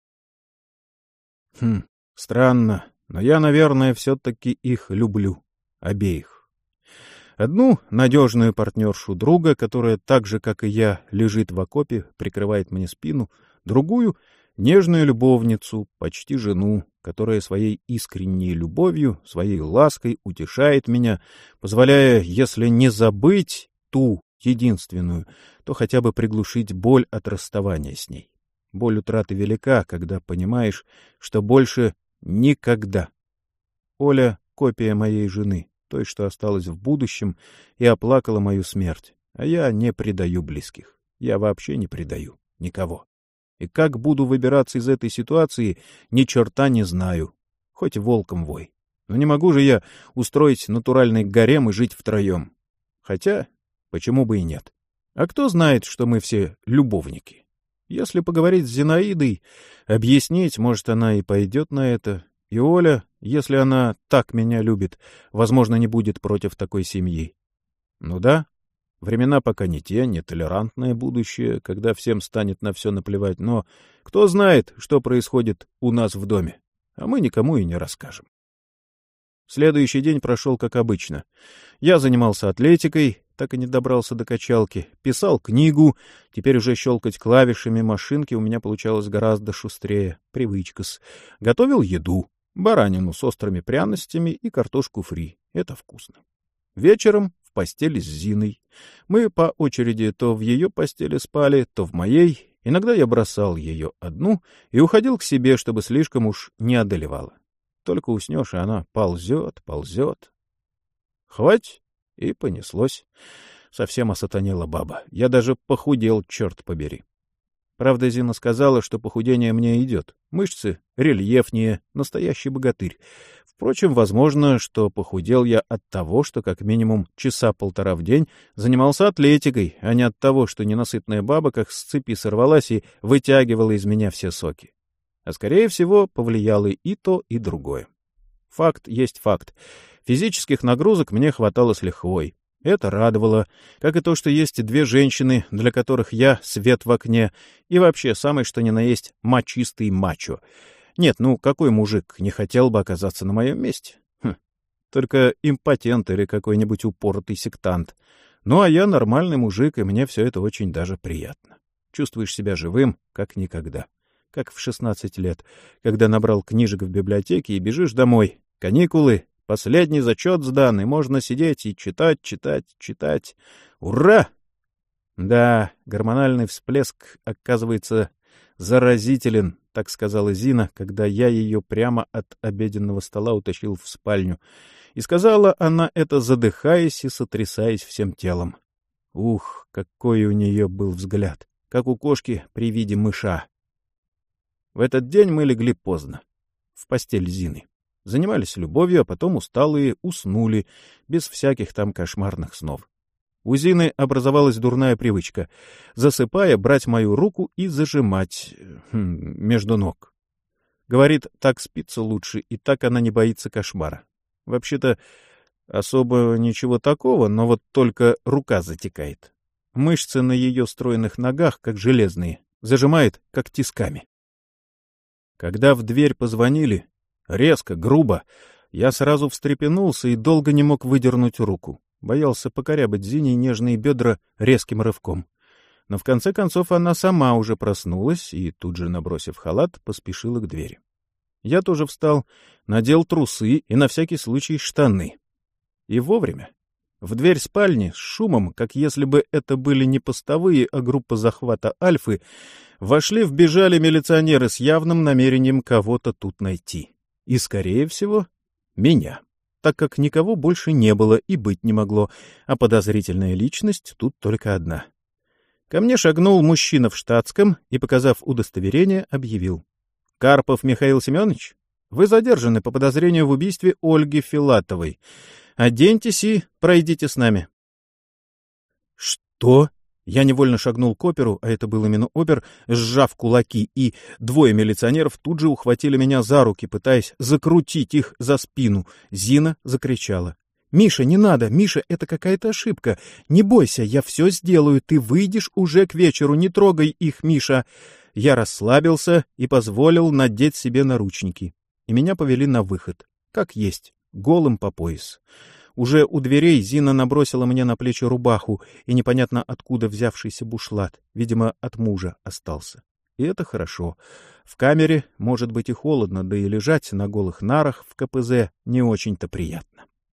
A: Странно, но я, наверное, все-таки их люблю, обеих. Одну надежную партнершу друга, которая так же, как и я, лежит в окопе, прикрывает мне спину, другую — нежную любовницу, почти жену, которая своей искренней любовью, своей лаской утешает меня, позволяя, если не забыть ту единственную, то хотя бы приглушить боль от расставания с ней. Боль утраты велика, когда понимаешь, что больше никогда. Оля — копия моей жены, той, что осталась в будущем и оплакала мою смерть, а я не предаю близких. Я вообще не предаю никого. И как буду выбираться из этой ситуации, ни черта не знаю. Хоть волком вой. Но не могу же я устроить натуральный гарем и жить втроем. Хотя, почему бы и нет? А кто знает, что мы все любовники? Если поговорить с Зинаидой, объяснить, может, она и пойдет на это. И Оля, если она так меня любит, возможно, не будет против такой семьи. Ну да, времена пока не те, нетолерантное будущее, когда всем станет на все наплевать, но кто знает, что происходит у нас в доме, а мы никому и не расскажем. Следующий день прошел как обычно. Я занимался атлетикой,
B: так и не добрался до качалки. Писал книгу, теперь уже щелкать клавишами машинки у меня получалось гораздо шустрее. Привычка-с. Готовил еду. Баранину с острыми пряностями и картошку фри. Это вкусно. Вечером в постели с Зиной. Мы по очереди то в ее постели спали, то в моей. Иногда я бросал ее одну и уходил к себе, чтобы слишком уж не одолевала. Только уснешь, и она ползет, ползет. Хвать, и понеслось. Совсем осатанела баба. Я даже похудел, черт побери. Правда, Зина сказала, что похудение мне идет. Мышцы рельефнее, настоящий богатырь. Впрочем, возможно, что похудел я от того, что как минимум часа полтора в день занимался атлетикой, а не от того, что ненасытная баба как с цепи сорвалась и вытягивала из меня все соки. А скорее всего, повлияло и то, и другое. Факт есть факт. Физических нагрузок мне хватало с лихвой. Это радовало, как и то, что есть две женщины, для которых я свет в окне, и вообще самый что ни на есть мачистый мачо. Нет, ну какой мужик не хотел бы оказаться на моем месте? Только импотент или какой-нибудь упоротый сектант. Ну а я нормальный мужик, и мне все это очень даже приятно. Чувствуешь себя живым, как никогда. Как в 16 лет, когда набрал книжек в библиотеке и бежишь домой. Каникулы. Последний зачет сдан, и можно сидеть и читать, читать, читать. Ура! Да, гормональный всплеск, оказывается, заразителен, так сказала Зина, когда я ее прямо от обеденного стола утащил в спальню. И сказала она это, задыхаясь и сотрясаясь всем телом. Ух, какой у нее был взгляд, как у кошки при виде мыша. В этот день мы легли поздно, в постель Зины. Занимались любовью, а потом усталые уснули, без всяких там кошмарных снов. У Зины образовалась дурная привычка, засыпая, брать мою руку и зажимать между ног. Говорит, так спится лучше, и так она не боится кошмара. Вообще-то особо ничего такого, но вот только рука затекает. Мышцы на ее стройных ногах, как железные, зажимает, как тисками. Когда в дверь позвонили, резко, грубо, я сразу встрепенулся и долго не мог выдернуть руку. Боялся покорябать Зине нежные бедра резким рывком. Но в конце концов она сама уже проснулась и, тут же набросив халат, поспешила к двери. Я тоже встал, надел трусы и на всякий случай штаны. И вовремя. В дверь спальни с шумом, как если бы это были не постовые, а группа захвата Альфы, вбежали милиционеры с явным намерением кого-то тут найти. И, скорее всего, меня, так как никого больше не было и быть не могло, а подозрительная личность тут только одна. Ко мне шагнул мужчина в штатском и, показав удостоверение, объявил. — Карпов Михаил Семенович, вы задержаны по подозрению в убийстве Ольги Филатовой. Оденьтесь и пройдите с нами. — Что? Я невольно шагнул к оперу, а это был именно опер, сжав кулаки, и двое милиционеров тут же ухватили меня за руки, пытаясь закрутить их за спину. Зина закричала. — Миша, не надо! Миша, это какая-то ошибка! Не бойся, я все сделаю, ты выйдешь уже к вечеру, не трогай их, Миша! Я расслабился и позволил надеть себе наручники. И меня повели на выход, как есть, голым по пояс. Уже у дверей Зина набросила мне на плечи рубаху и непонятно откуда взявшийся бушлат, видимо, от мужа остался. И это хорошо. В камере может быть и холодно, да и лежать на голых нарах в КПЗ не очень-то приятно.